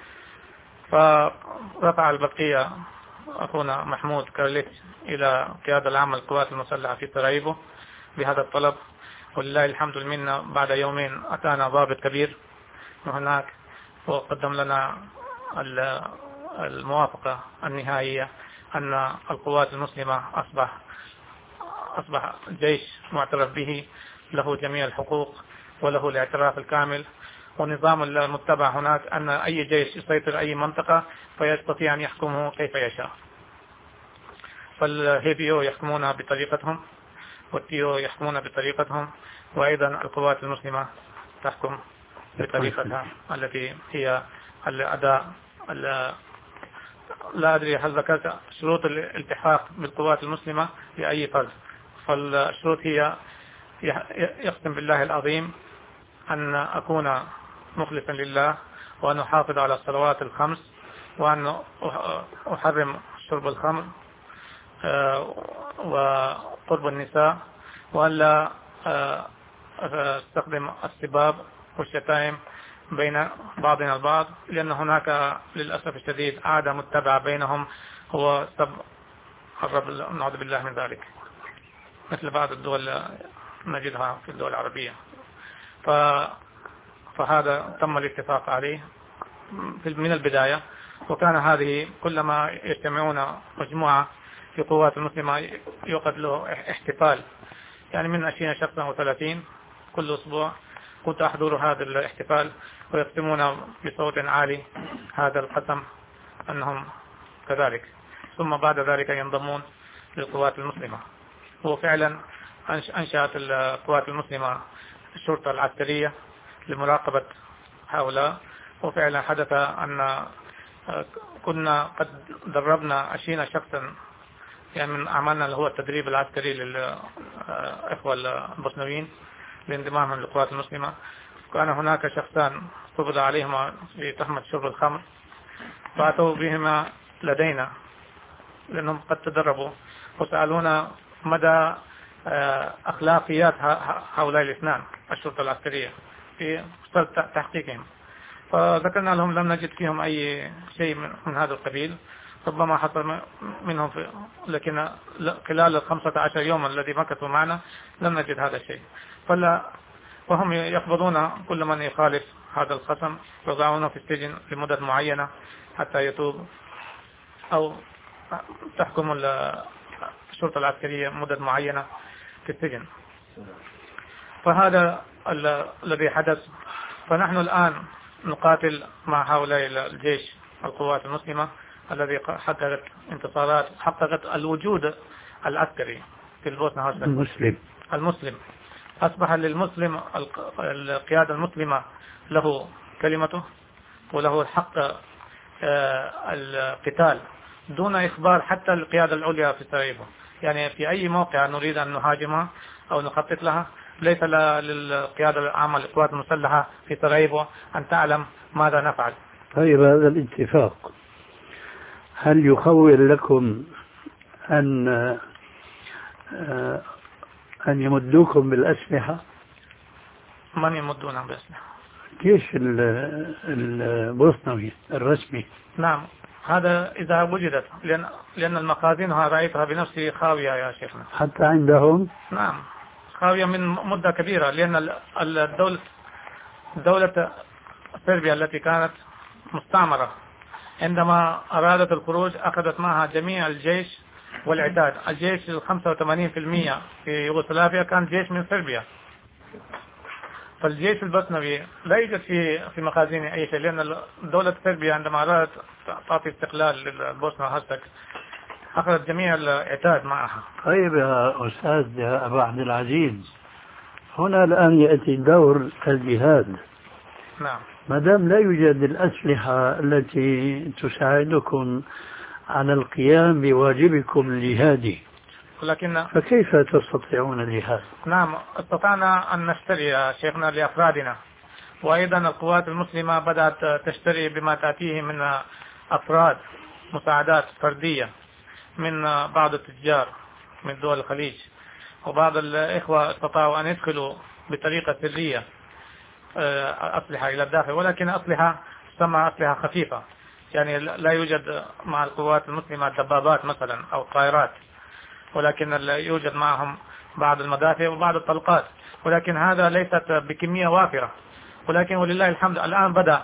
فرفع البقية أخونا محمود كارليتش إلى القيادة العامة للقوات المسلحة في سراييفو بهذا الطلب، ولله الحمد منا بعد يومين أتانا ضابط كبير من هناك وقدم لنا الموافقة النهائية أن القوات المسلمة أصبح أصبح جيش معترف به، له جميع الحقوق وله الاعتراف الكامل، ونظام المتبع هناك أن أي جيش يسيطر أي منطقة فيستطيع أن يحكمه كيف يشاء. فالهيبيو يحكمون بطريقتهم، والتيو يحكمون بطريقتهم، وأيضا القوات المسلمة تحكم بطريقتها التي هي الأداء. لا أدري هل ذكرت شروط الالتحاق بالقوات المسلمة لأي فرد، فالشروط هي يقسم بالله العظيم أن أكون مخلصا لله، وأن أحافظ على الصلوات الخمس، وأن أحرم شرب الخمر وقرب النساء، وأن لا أستخدم السباب والشتائم بين بعضنا البعض، لأن هناك للأسف الشديد عادة متبعة بينهم هو سب الرب، نعوذ بالله من ذلك، مثل بعض الدول نجدها في الدول العربية. ف... فهذا تم الاتفاق عليه من البداية، وكان هذه كلما يجتمعون مجموعة في قوات المسلمة يوقد له احتفال، يعني من عشرين شخصا أو ثلاثين كل أسبوع. كنت أحضر هذا الاحتفال ويقسمون بصوت عالي هذا القسم أنهم كذلك، ثم بعد ذلك ينضمون للقوات المسلمة. وفعلا أنشأت القوات المسلمة الشرطة العسكرية لمراقبة هؤلاء، وفعلا حدث أن كنا قد دربنا عشرين شخصا، يعني من أعمالنا اللي هو التدريب العسكري للإخوة البوسنويين لانضمامهم للقوات المسلمة. كان هناك شخصان قبض عليهما في تهمة شرب الخمر، فأتوا بهما لدينا لأنهم قد تدربوا، وسألونا مدى أخلاقيات هؤلاء الاثنان الشرطة العسكرية في تحقيقهم. فذكرنا لهم لم نجد فيهم أي شيء من هذا القبيل، ربما حصل منهم في، لكن خلال الخمسة عشر يوما الذي مكثوا معنا لم نجد هذا الشيء. فلا وهم يقبضون كل من يخالف هذا الخصم، يضعونه في السجن لمدة معينة حتى يتوب، أو تحكم الشرطة العسكرية مدة معينة في السجن. فهذا الذي حدث. فنحن الآن نقاتل مع هؤلاء الجيش القوات المسلمة الذي حققت انتصارات، حققت الوجود العسكري في البوسنة هرسك. المسلم المسلم أصبح للمسلم القيادة المسلمة له كلمته وله حق القتال دون إخبار حتى القيادة العليا في سراييفو. يعني في أي موقع نريد أن نهاجمها أو نخطط لها ليس للقيادة العامة للقوات المسلحة في سراييفو أن تعلم ماذا نفعل. طيب، هذا الاتفاق هل يخول لكم أن أن يمدوكم بالأسلحة؟ من يمدونا بالأسلحة؟ الجيش البوسنوي الرسمي. نعم، هذا إذا وجدت، لأن لأن المخازن رأيتها بنفسي خاوية يا شيخنا. حتى عندهم؟ نعم، خاوية من مدة كبيرة، لأن الدولة دولة صربيا التي كانت مستعمرة عندما أرادت الخروج أخذت معها جميع الجيش والعتاد. الجيش خمسة وثمانين بالمئة في يوغوسلافيا كان جيش من صربيا. فالجيش البوسنوي لا يوجد في في مخازن أي شيء، لأن دولة صربيا عندما أرادت تعطي استقلال للبوسنة هرسك أخذت جميع العتاد معها. طيب يا أستاذ يا أبا عبد العزيز، هنا الآن يأتي دور الجهاد. نعم. ما دام لا يوجد الأسلحة التي تساعدكم على القيام بواجبكم الجهادي، ولكن فكيف تستطيعون الجهاد؟ نعم، استطعنا أن نشتري يا شيخنا لأفرادنا، وأيضا القوات المسلمة بدأت تشتري بما تأتيه من أفراد مساعدات فردية من بعض التجار من دول الخليج، وبعض الإخوة استطاعوا أن يدخلوا بطريقة سرية أسلحة إلى الداخل، ولكن أسلحة تسمى أسلحة خفيفة، يعني لا يوجد مع القوات المسلمة دبابات مثلا أو طائرات، ولكن يوجد معهم بعض المدافع وبعض الطلقات، ولكن هذا ليست بكمية وافرة. ولكن ولله الحمد الآن بدأ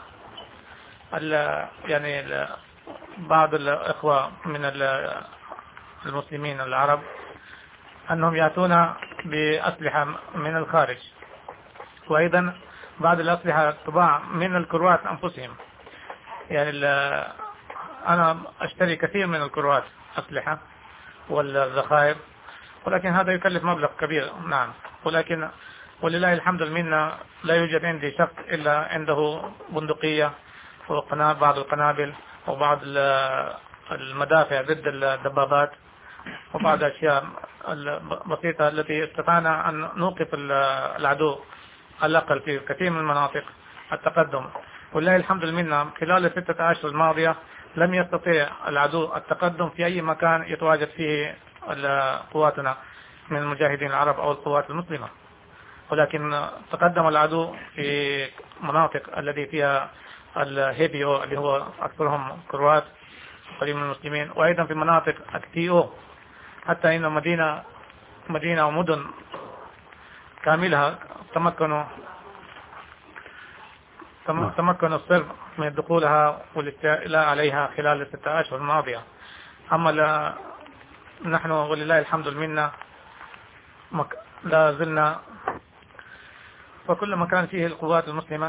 يعني بعض الإخوة من المسلمين العرب أنهم يأتون بأسلحة من الخارج، وأيضا بعض الأسلحة تباع من الكروات أنفسهم. يعني أنا أشتري كثير من الكروات أسلحة والذخائر، ولكن هذا يكلف مبلغ كبير. نعم، ولكن ولله الحمد المنة لا يوجد عندي شخص إلا عنده بندقية وقنابل، بعض القنابل وبعض المدافع ضد الدبابات وبعض الأشياء البسيطة التي استطعنا أن نوقف العدو على الأقل في كثير من المناطق التقدم. ولله الحمد المنة خلال الستة أشهر الماضية لم يستطيع العدو التقدم في أي مكان يتواجد فيه قواتنا من المجاهدين العرب أو القوات المسلمة، ولكن تقدم العدو في مناطق التي فيها الهيبيو اللي هو أكثرهم كروات قريب من المسلمين، وأيضا في مناطق التي او، حتى إن مدينة مدينة ومدن كاملها تمكنوا تمكنوا الصرب من دخولها والاستيلاء عليها خلال الستة أشهر الماضية. أما لا نحن ولله الحمد المنة لا زلنا، فكل مكان فيه القوات المسلمة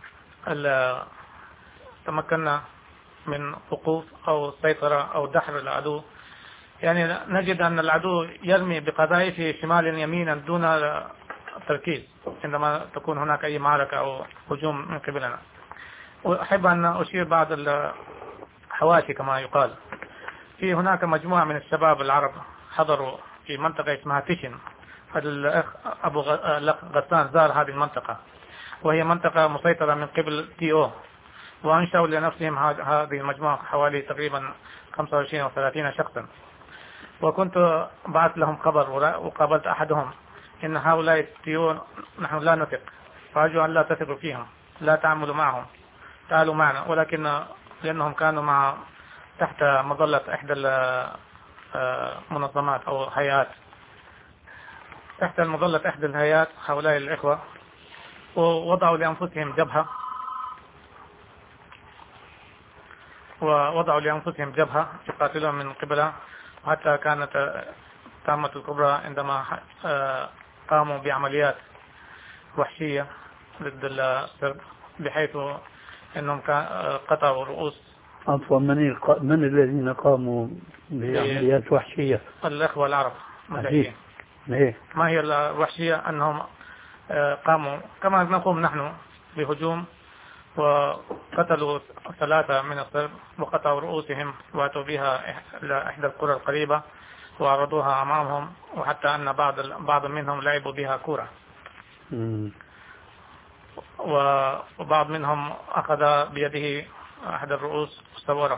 تمكنا من وقوف أو سيطرة أو دحر العدو. يعني نجد أن العدو يرمي بقذائفه شمالا يمينا دون تركيز عندما تكون هناك أي معركة أو هجوم من قبلنا. وأحب أن أشير بعض الحواشي كما يقال. في هناك مجموعة من الشباب العرب حضروا في منطقة اسمها تيشن. الأخ أبو غسان زار هذه المنطقة، وهي منطقة مسيطرة من قبل تي او، وأنشأوا لنفسهم هذه المجموعة حوالي تقريبا خمسة وعشرين أو ثلاثين شخصا. وكنت بعث لهم خبر وقابلت أحدهم إن هؤلاء التي او نحن لا نثق، فأرجو أن لا تثقوا فيهم، لا تعملوا معهم، تعالوا معنا. ولكن لأنهم كانوا مع تحت مظلة إحدى المنظمات أو هيئات، تحت مظلة إحدى الهيئات هؤلاء الإخوة، ووضعوا لأنفسهم جبهة ووضعوا لأنفسهم جبهة يقاتلون من قبلها، حتى كانت تامة الكبرى عندما قاموا بعمليات وحشية ضد السرب، بحيث أنهم قطعوا رؤوس. عفوا، من الق... من الذين قاموا بعمليات وحشية؟ الإخوة العرب. ليه؟ ما هي الوحشية؟ أنهم قاموا كما نقوم نحن بهجوم، وقتلوا ثلاثة من السرب وقطعوا رؤوسهم واتوا بها إلى إحدى القرى القريبة وعرضوها أمامهم، وحتى أن بعض بعض منهم لعبوا بها كرة، وبعض منهم أخذ بيده أحد الرؤوس وصوره.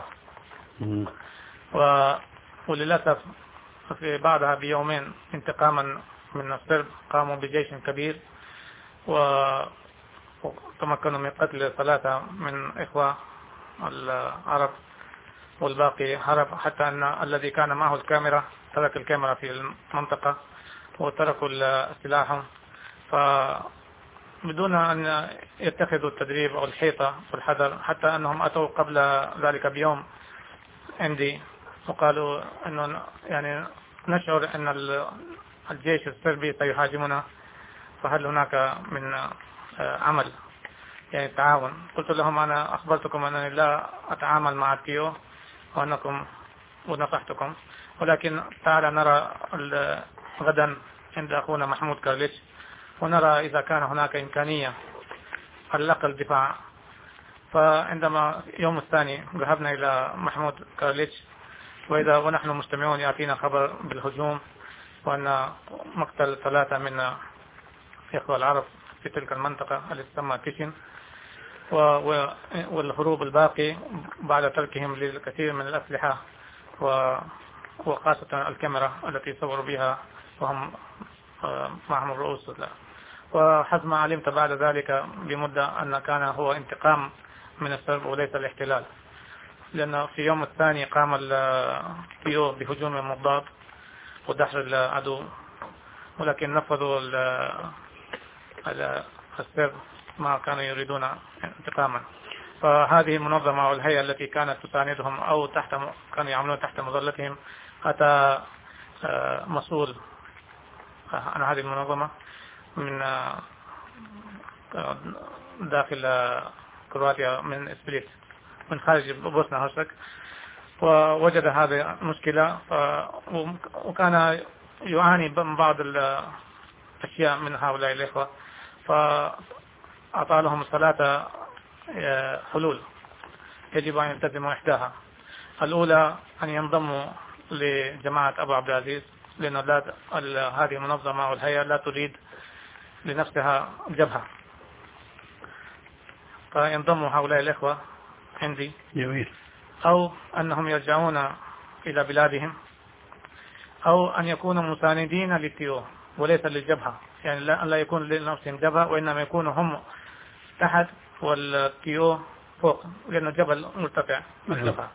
وللأسف في بعدها بيومين انتقاما من السرب قاموا بجيش كبير وتمكنوا من قتل ثلاثة من إخوة العرب، والباقي هرب، حتى أن الذي كان معه الكاميرا ترك الكاميرا في المنطقة وتركوا سلاحهم، فبدون أن يتخذوا التدريب أو الحيطة والحذر، حتى أنهم أتوا قبل ذلك بيوم عندي وقالوا أنه يعني نشعر أن الجيش السربي سيهاجمنا، فهل هناك من عمل يعني تعاون؟ قلت لهم أنا أخبرتكم أنني لا أتعامل مع التيو وأنكم ونصحتكم، ولكن تعالى نرى غدا عند أخونا محمود كارليتش ونرى إذا كان هناك إمكانية على الأقل دفاع. فعندما يوم الثاني ذهبنا إلى محمود كارليتش، وإذا ونحن مستمعون يأتينا خبر بالهجوم وأن مقتل ثلاثة من إخوة العرب في تلك المنطقة التي تسمى تيشن، والهروب الباقي بعد تركهم للكثير من الأسلحة وخاصة الكاميرا التي صوروا بها وهم معهم الرؤوس. وحسب ما علمت بعد ذلك بمدة أن كان هو انتقام من السرب وليس الاحتلال، لأن في يوم الثاني قام التيو بهجوم مضاد ودحر العدو، ولكن نفذوا السرب ما كانوا يريدون انتقاما. فهذه المنظمة والهيئة التي كانت تساندهم أو تحت كانوا يعملون تحت مظلتهم، أتى مسؤول عن هذه المنظمة من داخل كرواتيا من إسبليت من خارج بوسنا هرسك، ووجد هذه المشكلة وكان يعاني من بعض الأشياء من هؤلاء الإخوة، فأعطى لهم ثلاثة حلول يجب أن يلتزموا إحداها. الأولى أن ينضموا لجماعة أبو عبد العزيز، لأن هذه المنظمة والهيئة لا تريد لنفسها جبهة، فينضموا هؤلاء الإخوة عندي. جميل. أو أنهم يرجعون إلى بلادهم، أو أن يكونوا مساندين للتيو وليس للجبهة، يعني لا, لا يكون لنفسهم جبهة وإنما يكونوا هم تحت والتيو فوق، لأن الجبل مرتفع الجبهة.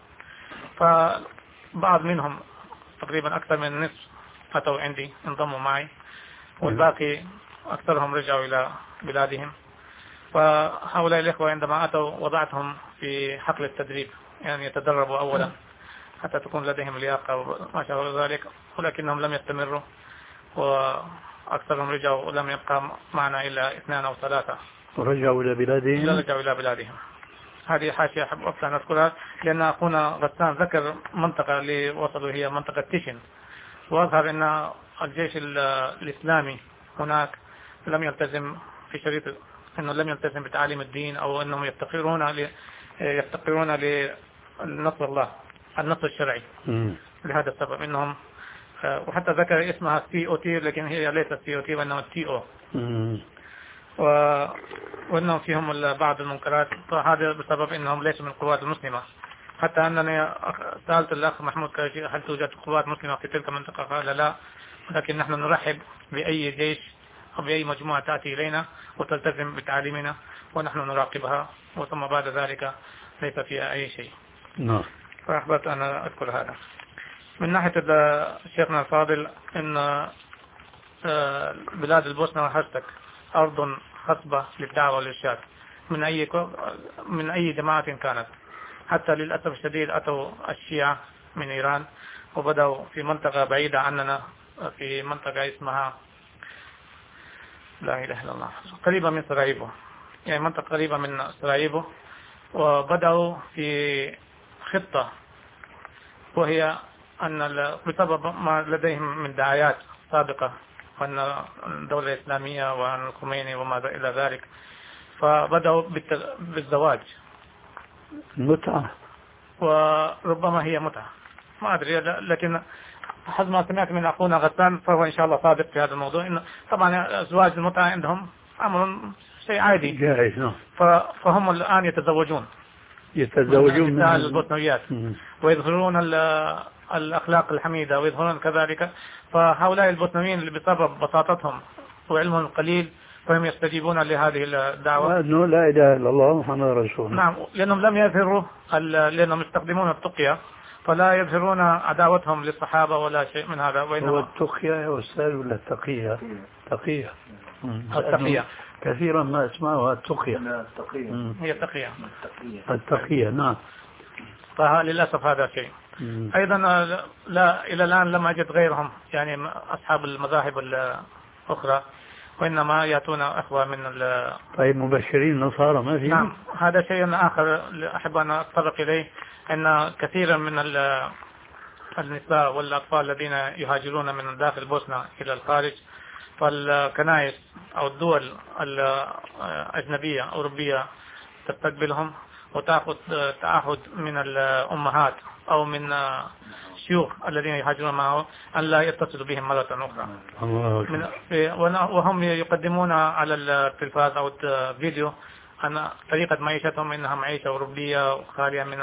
فبعض منهم تقريبا أكثر من النصف أتوا عندي انضموا معي، والباقي أكثرهم رجعوا إلى بلادهم. فهؤلاء الإخوة عندما أتوا وضعتهم في حقل التدريب، يعني يتدربوا أولا حتى تكون لديهم لياقة وما شابه ذلك، ولكنهم لم يستمروا وأكثرهم رجعوا ولم يبقى معنا إلا اثنان أو ثلاثة ورجعوا إلى بلادهم. رجعوا إلى بلادهم. هذه حاشية أحب أن أذكرها، لأن أخونا غسان ذكر منطقة اللي وصلوا هي منطقة تيشن، وأظهر أن الجيش الإسلامي هناك لم يلتزم في شريط أنه لم يلتزم بتعاليم الدين، أو أنهم يفتقرون ل... يفتقرون النصر الله النصر الشرعي. مم. لهذا السبب إنهم وحتى ذكر اسمها سي او تي، لكن هي ليست سي او تي وإنما تي او، و... وإنهم فيهم بعض المنكرات، فهذا بسبب إنهم ليسوا من القوات المسلمة. حتى أنني سألت الأخ محمود كاجي هل توجد قوات مسلمة في تلك المنطقة؟ قال لا، لكن نحن نرحب بأي جيش أو بأي مجموعة تأتي إلينا وتلتزم بتعليمنا ونحن نراقبها، وثم بعد ذلك ليس فيها أي شيء. نعم. فأحببت أن أذكر هذا. من ناحية شيخنا الفاضل، إن بلاد البوسنة والهرسك أرض خصبة للدعوة والإرشاد من أي من أي جماعة كانت. حتى للأسف الشديد أتوا الشيعة من إيران وبدأوا في منطقة بعيدة عننا، في منطقة اسمها لا إله إلا الله قريبة من سراييفو، يعني منطقة قريبة من سراييفو، وبدأوا في خطة وهي أن بسبب ما لديهم من دعايات سابقة وأن الدولة الإسلامية وأن الخميني وما إلى ذلك، فبدأوا بالزواج. متعة، وربما هي متعة، ما أدري، لكن حسب ما سمعت من أخونا غسان فهو إن شاء الله صادق في هذا الموضوع. إن طبعا زواج المتعة عندهم أمر شيء عادي جائز. نعم. فهم الآن يتزوجون يتزوجون من البوسنويات ويظهرون الأخلاق الحميدة ويظهرون كذلك. فهؤلاء البوسنويين اللي بسبب بساطتهم وعلمهم القليل فهم يستجيبون لهذه الدعوة أنه لا إله إلا الله محمد رسول الله. نعم، لأنهم لم يظهروا، لأنهم يستخدمون التقية فلا يظهرون عداوتهم للصحابة ولا شيء من هذا. هو التقية يا أستاذ ولا التقية؟ تقية. التقية كثيرا ما اسمها التقية. لا التقية هي التقية. التقية نعم. فللأسف هذا شيء. مم. أيضا لا إلى الآن لم أجد غيرهم، يعني أصحاب المذاهب الأخرى، وإنما يأتون أخوة من ال طيب مبشرين نصارى ما في؟ نعم، هذا شيء آخر أحب أن أتطرق إليه، أن كثيرا من النساء والأطفال الذين يهاجرون من داخل بوسنة إلى الخارج، فالكنائس أو الدول الأجنبية أوروبية تستقبلهم وتأخذ تعهد من الأمهات أو من الشيوخ الذين يهاجرون معه أن لا يتصلوا بهم مرة أخرى. وهم يقدمون على التلفاز أو الفيديو أن طريقة معيشتهم إنها معيشة أوروبية خالية من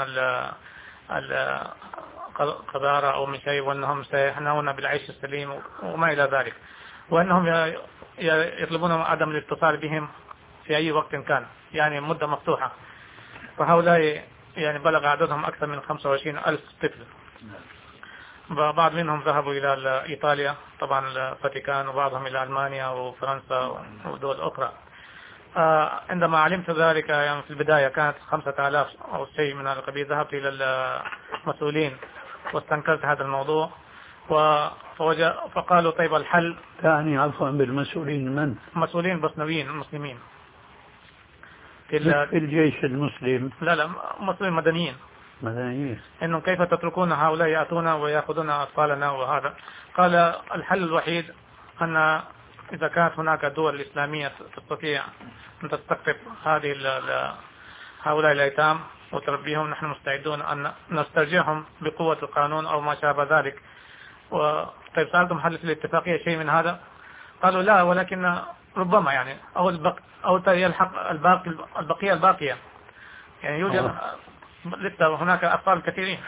القذارة أو من شيء، وأنهم سيحنون بالعيش السليم وما إلى ذلك، وأنهم يطلبون عدم الاتصال بهم في أي وقت كان، يعني مدة مفتوحة. فهؤلاء يعني بلغ عددهم أكثر من خمسة وعشرين ألف طفل. بعض منهم ذهبوا إلى إيطاليا طبعا الفاتيكان، وبعضهم إلى ألمانيا وفرنسا ودول أخرى. عندما علمت ذلك يعني في البداية كانت خمسة آلاف أو شيء من هذا القبيل، ذهبت إلى المسؤولين واستنكرت هذا الموضوع، فقالوا طيب الحل. يعني عفوا بالمسؤولين من؟ مسؤولين بوسنويين المسلمين في, في الجيش المسلم. لا لا مسؤولين مدنيين. مدنيين. إنهم كيف تتركون هؤلاء يأتون ويأخذون أطفالنا وهذا. قال الحل الوحيد أن إذا كانت هناك دول إسلامية تستطيع أن تستقطب هذه هؤلاء الأيتام وتربيهم، نحن مستعدون أن نسترجعهم بقوة القانون أو ما شابه ذلك. وطيب سألتم هل في الاتفاقية شيء من هذا؟ قالوا لا، ولكن ربما يعني أو البق أو يلحق الباقي البقية الباقية، يعني يوجد لسه هناك أطفال كثيرين.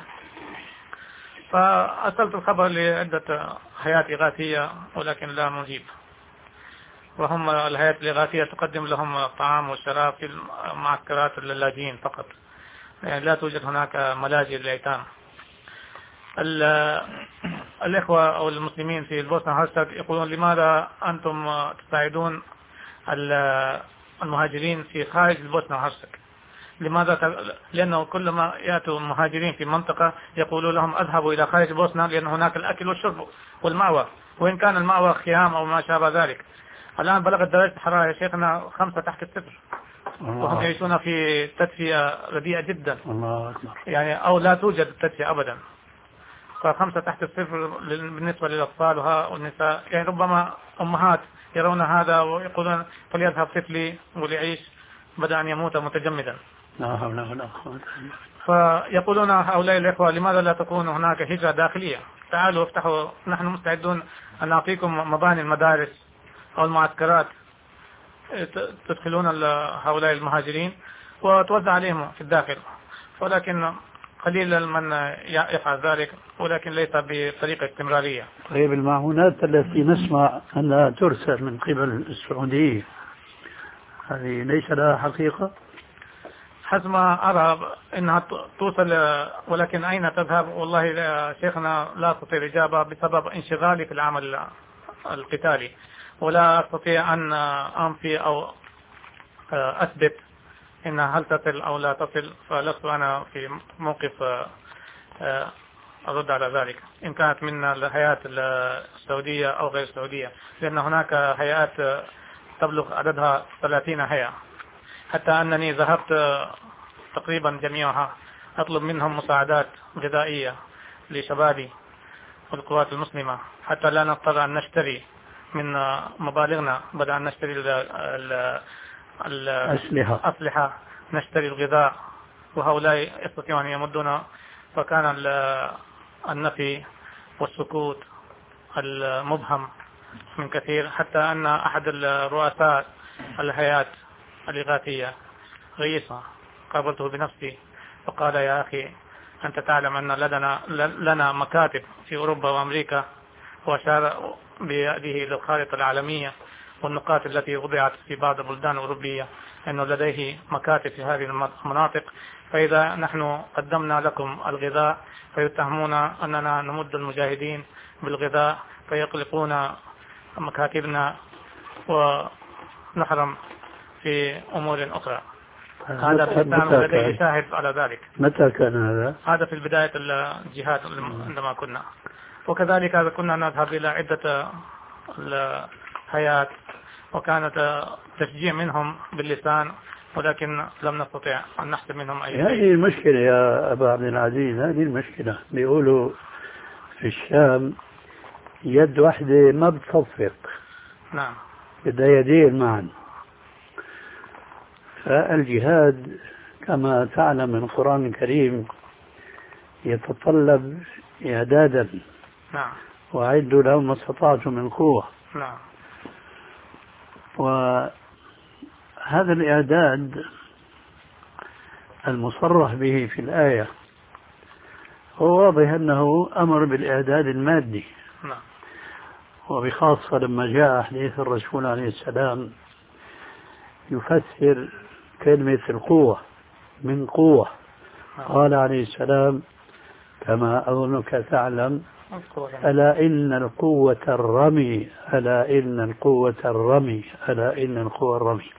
فأرسلت الخبر لعدة هيئات إغاثية ولكن لا مجيب، وهم الهيئات الإغاثية تقدم لهم الطعام والشراب في معسكرات اللاجئين فقط، يعني لا توجد هناك ملاجئ للأيتام. الإخوة أو المسلمين في البوسنة والهرسك يقولون لماذا أنتم تساعدون المهاجرين في خارج البوسنة والهرسك؟ لماذا؟ لأنه كلما يأتوا المهاجرين في منطقة يقولوا لهم أذهبوا إلى خارج البوسنة لأن هناك الأكل والشرب والمأوى، وإن كان المأوى خيام أو ما شابه ذلك. الآن بلغت درجة الحرارة يا شيخنا خمسة تحت الصفر، وهم يعيشون في تدفئة رديئة جدا، يعني أو لا توجد تدفئة أبدا. فخمسة تحت الصفر بالنسبة للأطفال والنساء، يعني ربما أمهات يرون هذا ويقولون فليذهب طفلي وليعيش بدأ أن يموت متجمدا. لا حول ولا قوة إلا بالله. فيقولون هؤلاء الإخوة لماذا لا تكون هناك هجرة داخلية؟ تعالوا افتحوا، نحن مستعدون أن نعطيكم مباني المدارس أو المعسكرات تدخلون هؤلاء المهاجرين وتوزع عليهم في الداخل، ولكن قليل من يفعل ذلك، ولكن ليس بطريقة استمرارية. طيب المعونات التي نسمع أنها ترسل من قبل السعودية هذه ليس لها حقيقة؟ حسب ما أرى أنها توصل، ولكن أين تذهب؟ والله يا شيخنا لا أستطيع الإجابة بسبب انشغالي في العمل القتالي، ولا أستطيع أن أنفي أو أثبت إنها هل تصل أو لا تصل، فلست أنا في موقف أرد على ذلك إن كانت من الهيئات السعودية أو غير السعودية، لأن هناك هيئات تبلغ عددها ثلاثين هيئة، حتى أنني ذهبت تقريبا جميعها أطلب منهم مساعدات غذائية لشبابي والقوات المسلمة، حتى لا نضطر أن نشتري من مبالغنا، بدأ أن نشتري الأسلحة، نشتري الغذاء، وهؤلاء يستطيعون أن يمدون. فكان النفي والسكوت المبهم من كثير، حتى أن أحد الرؤساء الهيئات الإغاثية رئيسها قابلته بنفسي وقال يا أخي أنت تعلم أن لدنا لنا مكاتب في أوروبا وأمريكا، وأشار بيده للخارطة العالمية والنقاط التي وضعت في بعض البلدان الأوروبية أنه لديه مكاتب في هذه المناطق، فإذا نحن قدمنا لكم الغذاء فيتهمون أننا نمد المجاهدين بالغذاء فيقلقون مكاتبنا ونحرم في أمور أخرى. هذا في لديه شاهد على ذلك. متى كان هذا؟ هذا في بداية الجهاد عندما كنا، وكذلك كنا نذهب إلى عدة الهيئات وكانت تشجيع منهم باللسان، ولكن لم نستطيع أن نحسب منهم أي شيء. هذه المشكلة يا أبا عبد العزيز، هذه المشكلة. بيقولوا في الشام يد واحدة ما بتصفق. نعم. بدها يدين معا. فالجهاد كما تعلم من القرآن الكريم يتطلب إعدادا. نعم. وأعدوا لهم ما استطعتم من قوة. نعم. وهذا الإعداد المصرح به في الآية هو واضح أنه أمر بالإعداد المادي. نعم. وبخاصة لما جاء حديث الرسول عليه السلام يفسر كلمة القوة من قوة. قال عليه السلام كما أظنك تعلم ألا إن القوة الرمي ألا إن القوة الرمي ألا إن القوة الرمي.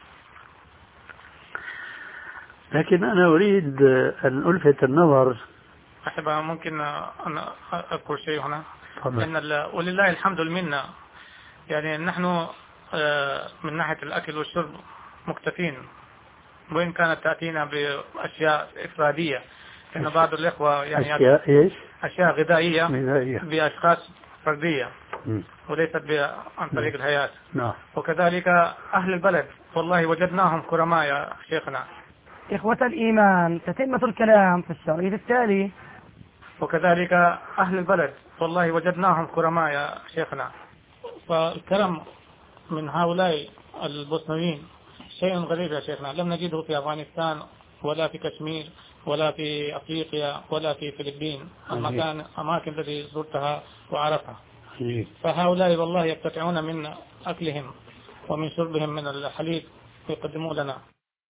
لكن أنا أريد أن ألفت النظر. أحب ممكن أن أذكر شيء هنا. طبعا. إن ولله الحمد والمنة، يعني نحن من ناحية الأكل والشرب مكتفين، وإن كانت تأتينا بأشياء إفرادية، إن بعض الإخوة يعني أشياء إيش؟ أشياء غذائية غذائية بأشخاص فردية م. وليست عن طريق الهيئات. نعم. وكذلك أهل البلد والله وجدناهم كرماء يا شيخنا. إخوة الإيمان، تتمة الكلام في الشريط التالي. وكذلك أهل البلد والله وجدناهم كرماء يا شيخنا. فالكرم من هؤلاء البوسنيين شيء غريب يا شيخنا، لم نجده في أفغانستان ولا في كشمير ولا في أفريقيا ولا في فلبين، المكان أماكن التي زرتها وعرفها. فهؤلاء والله يقتطعون من أكلهم ومن شربهم من الحليب ويقدمون لنا.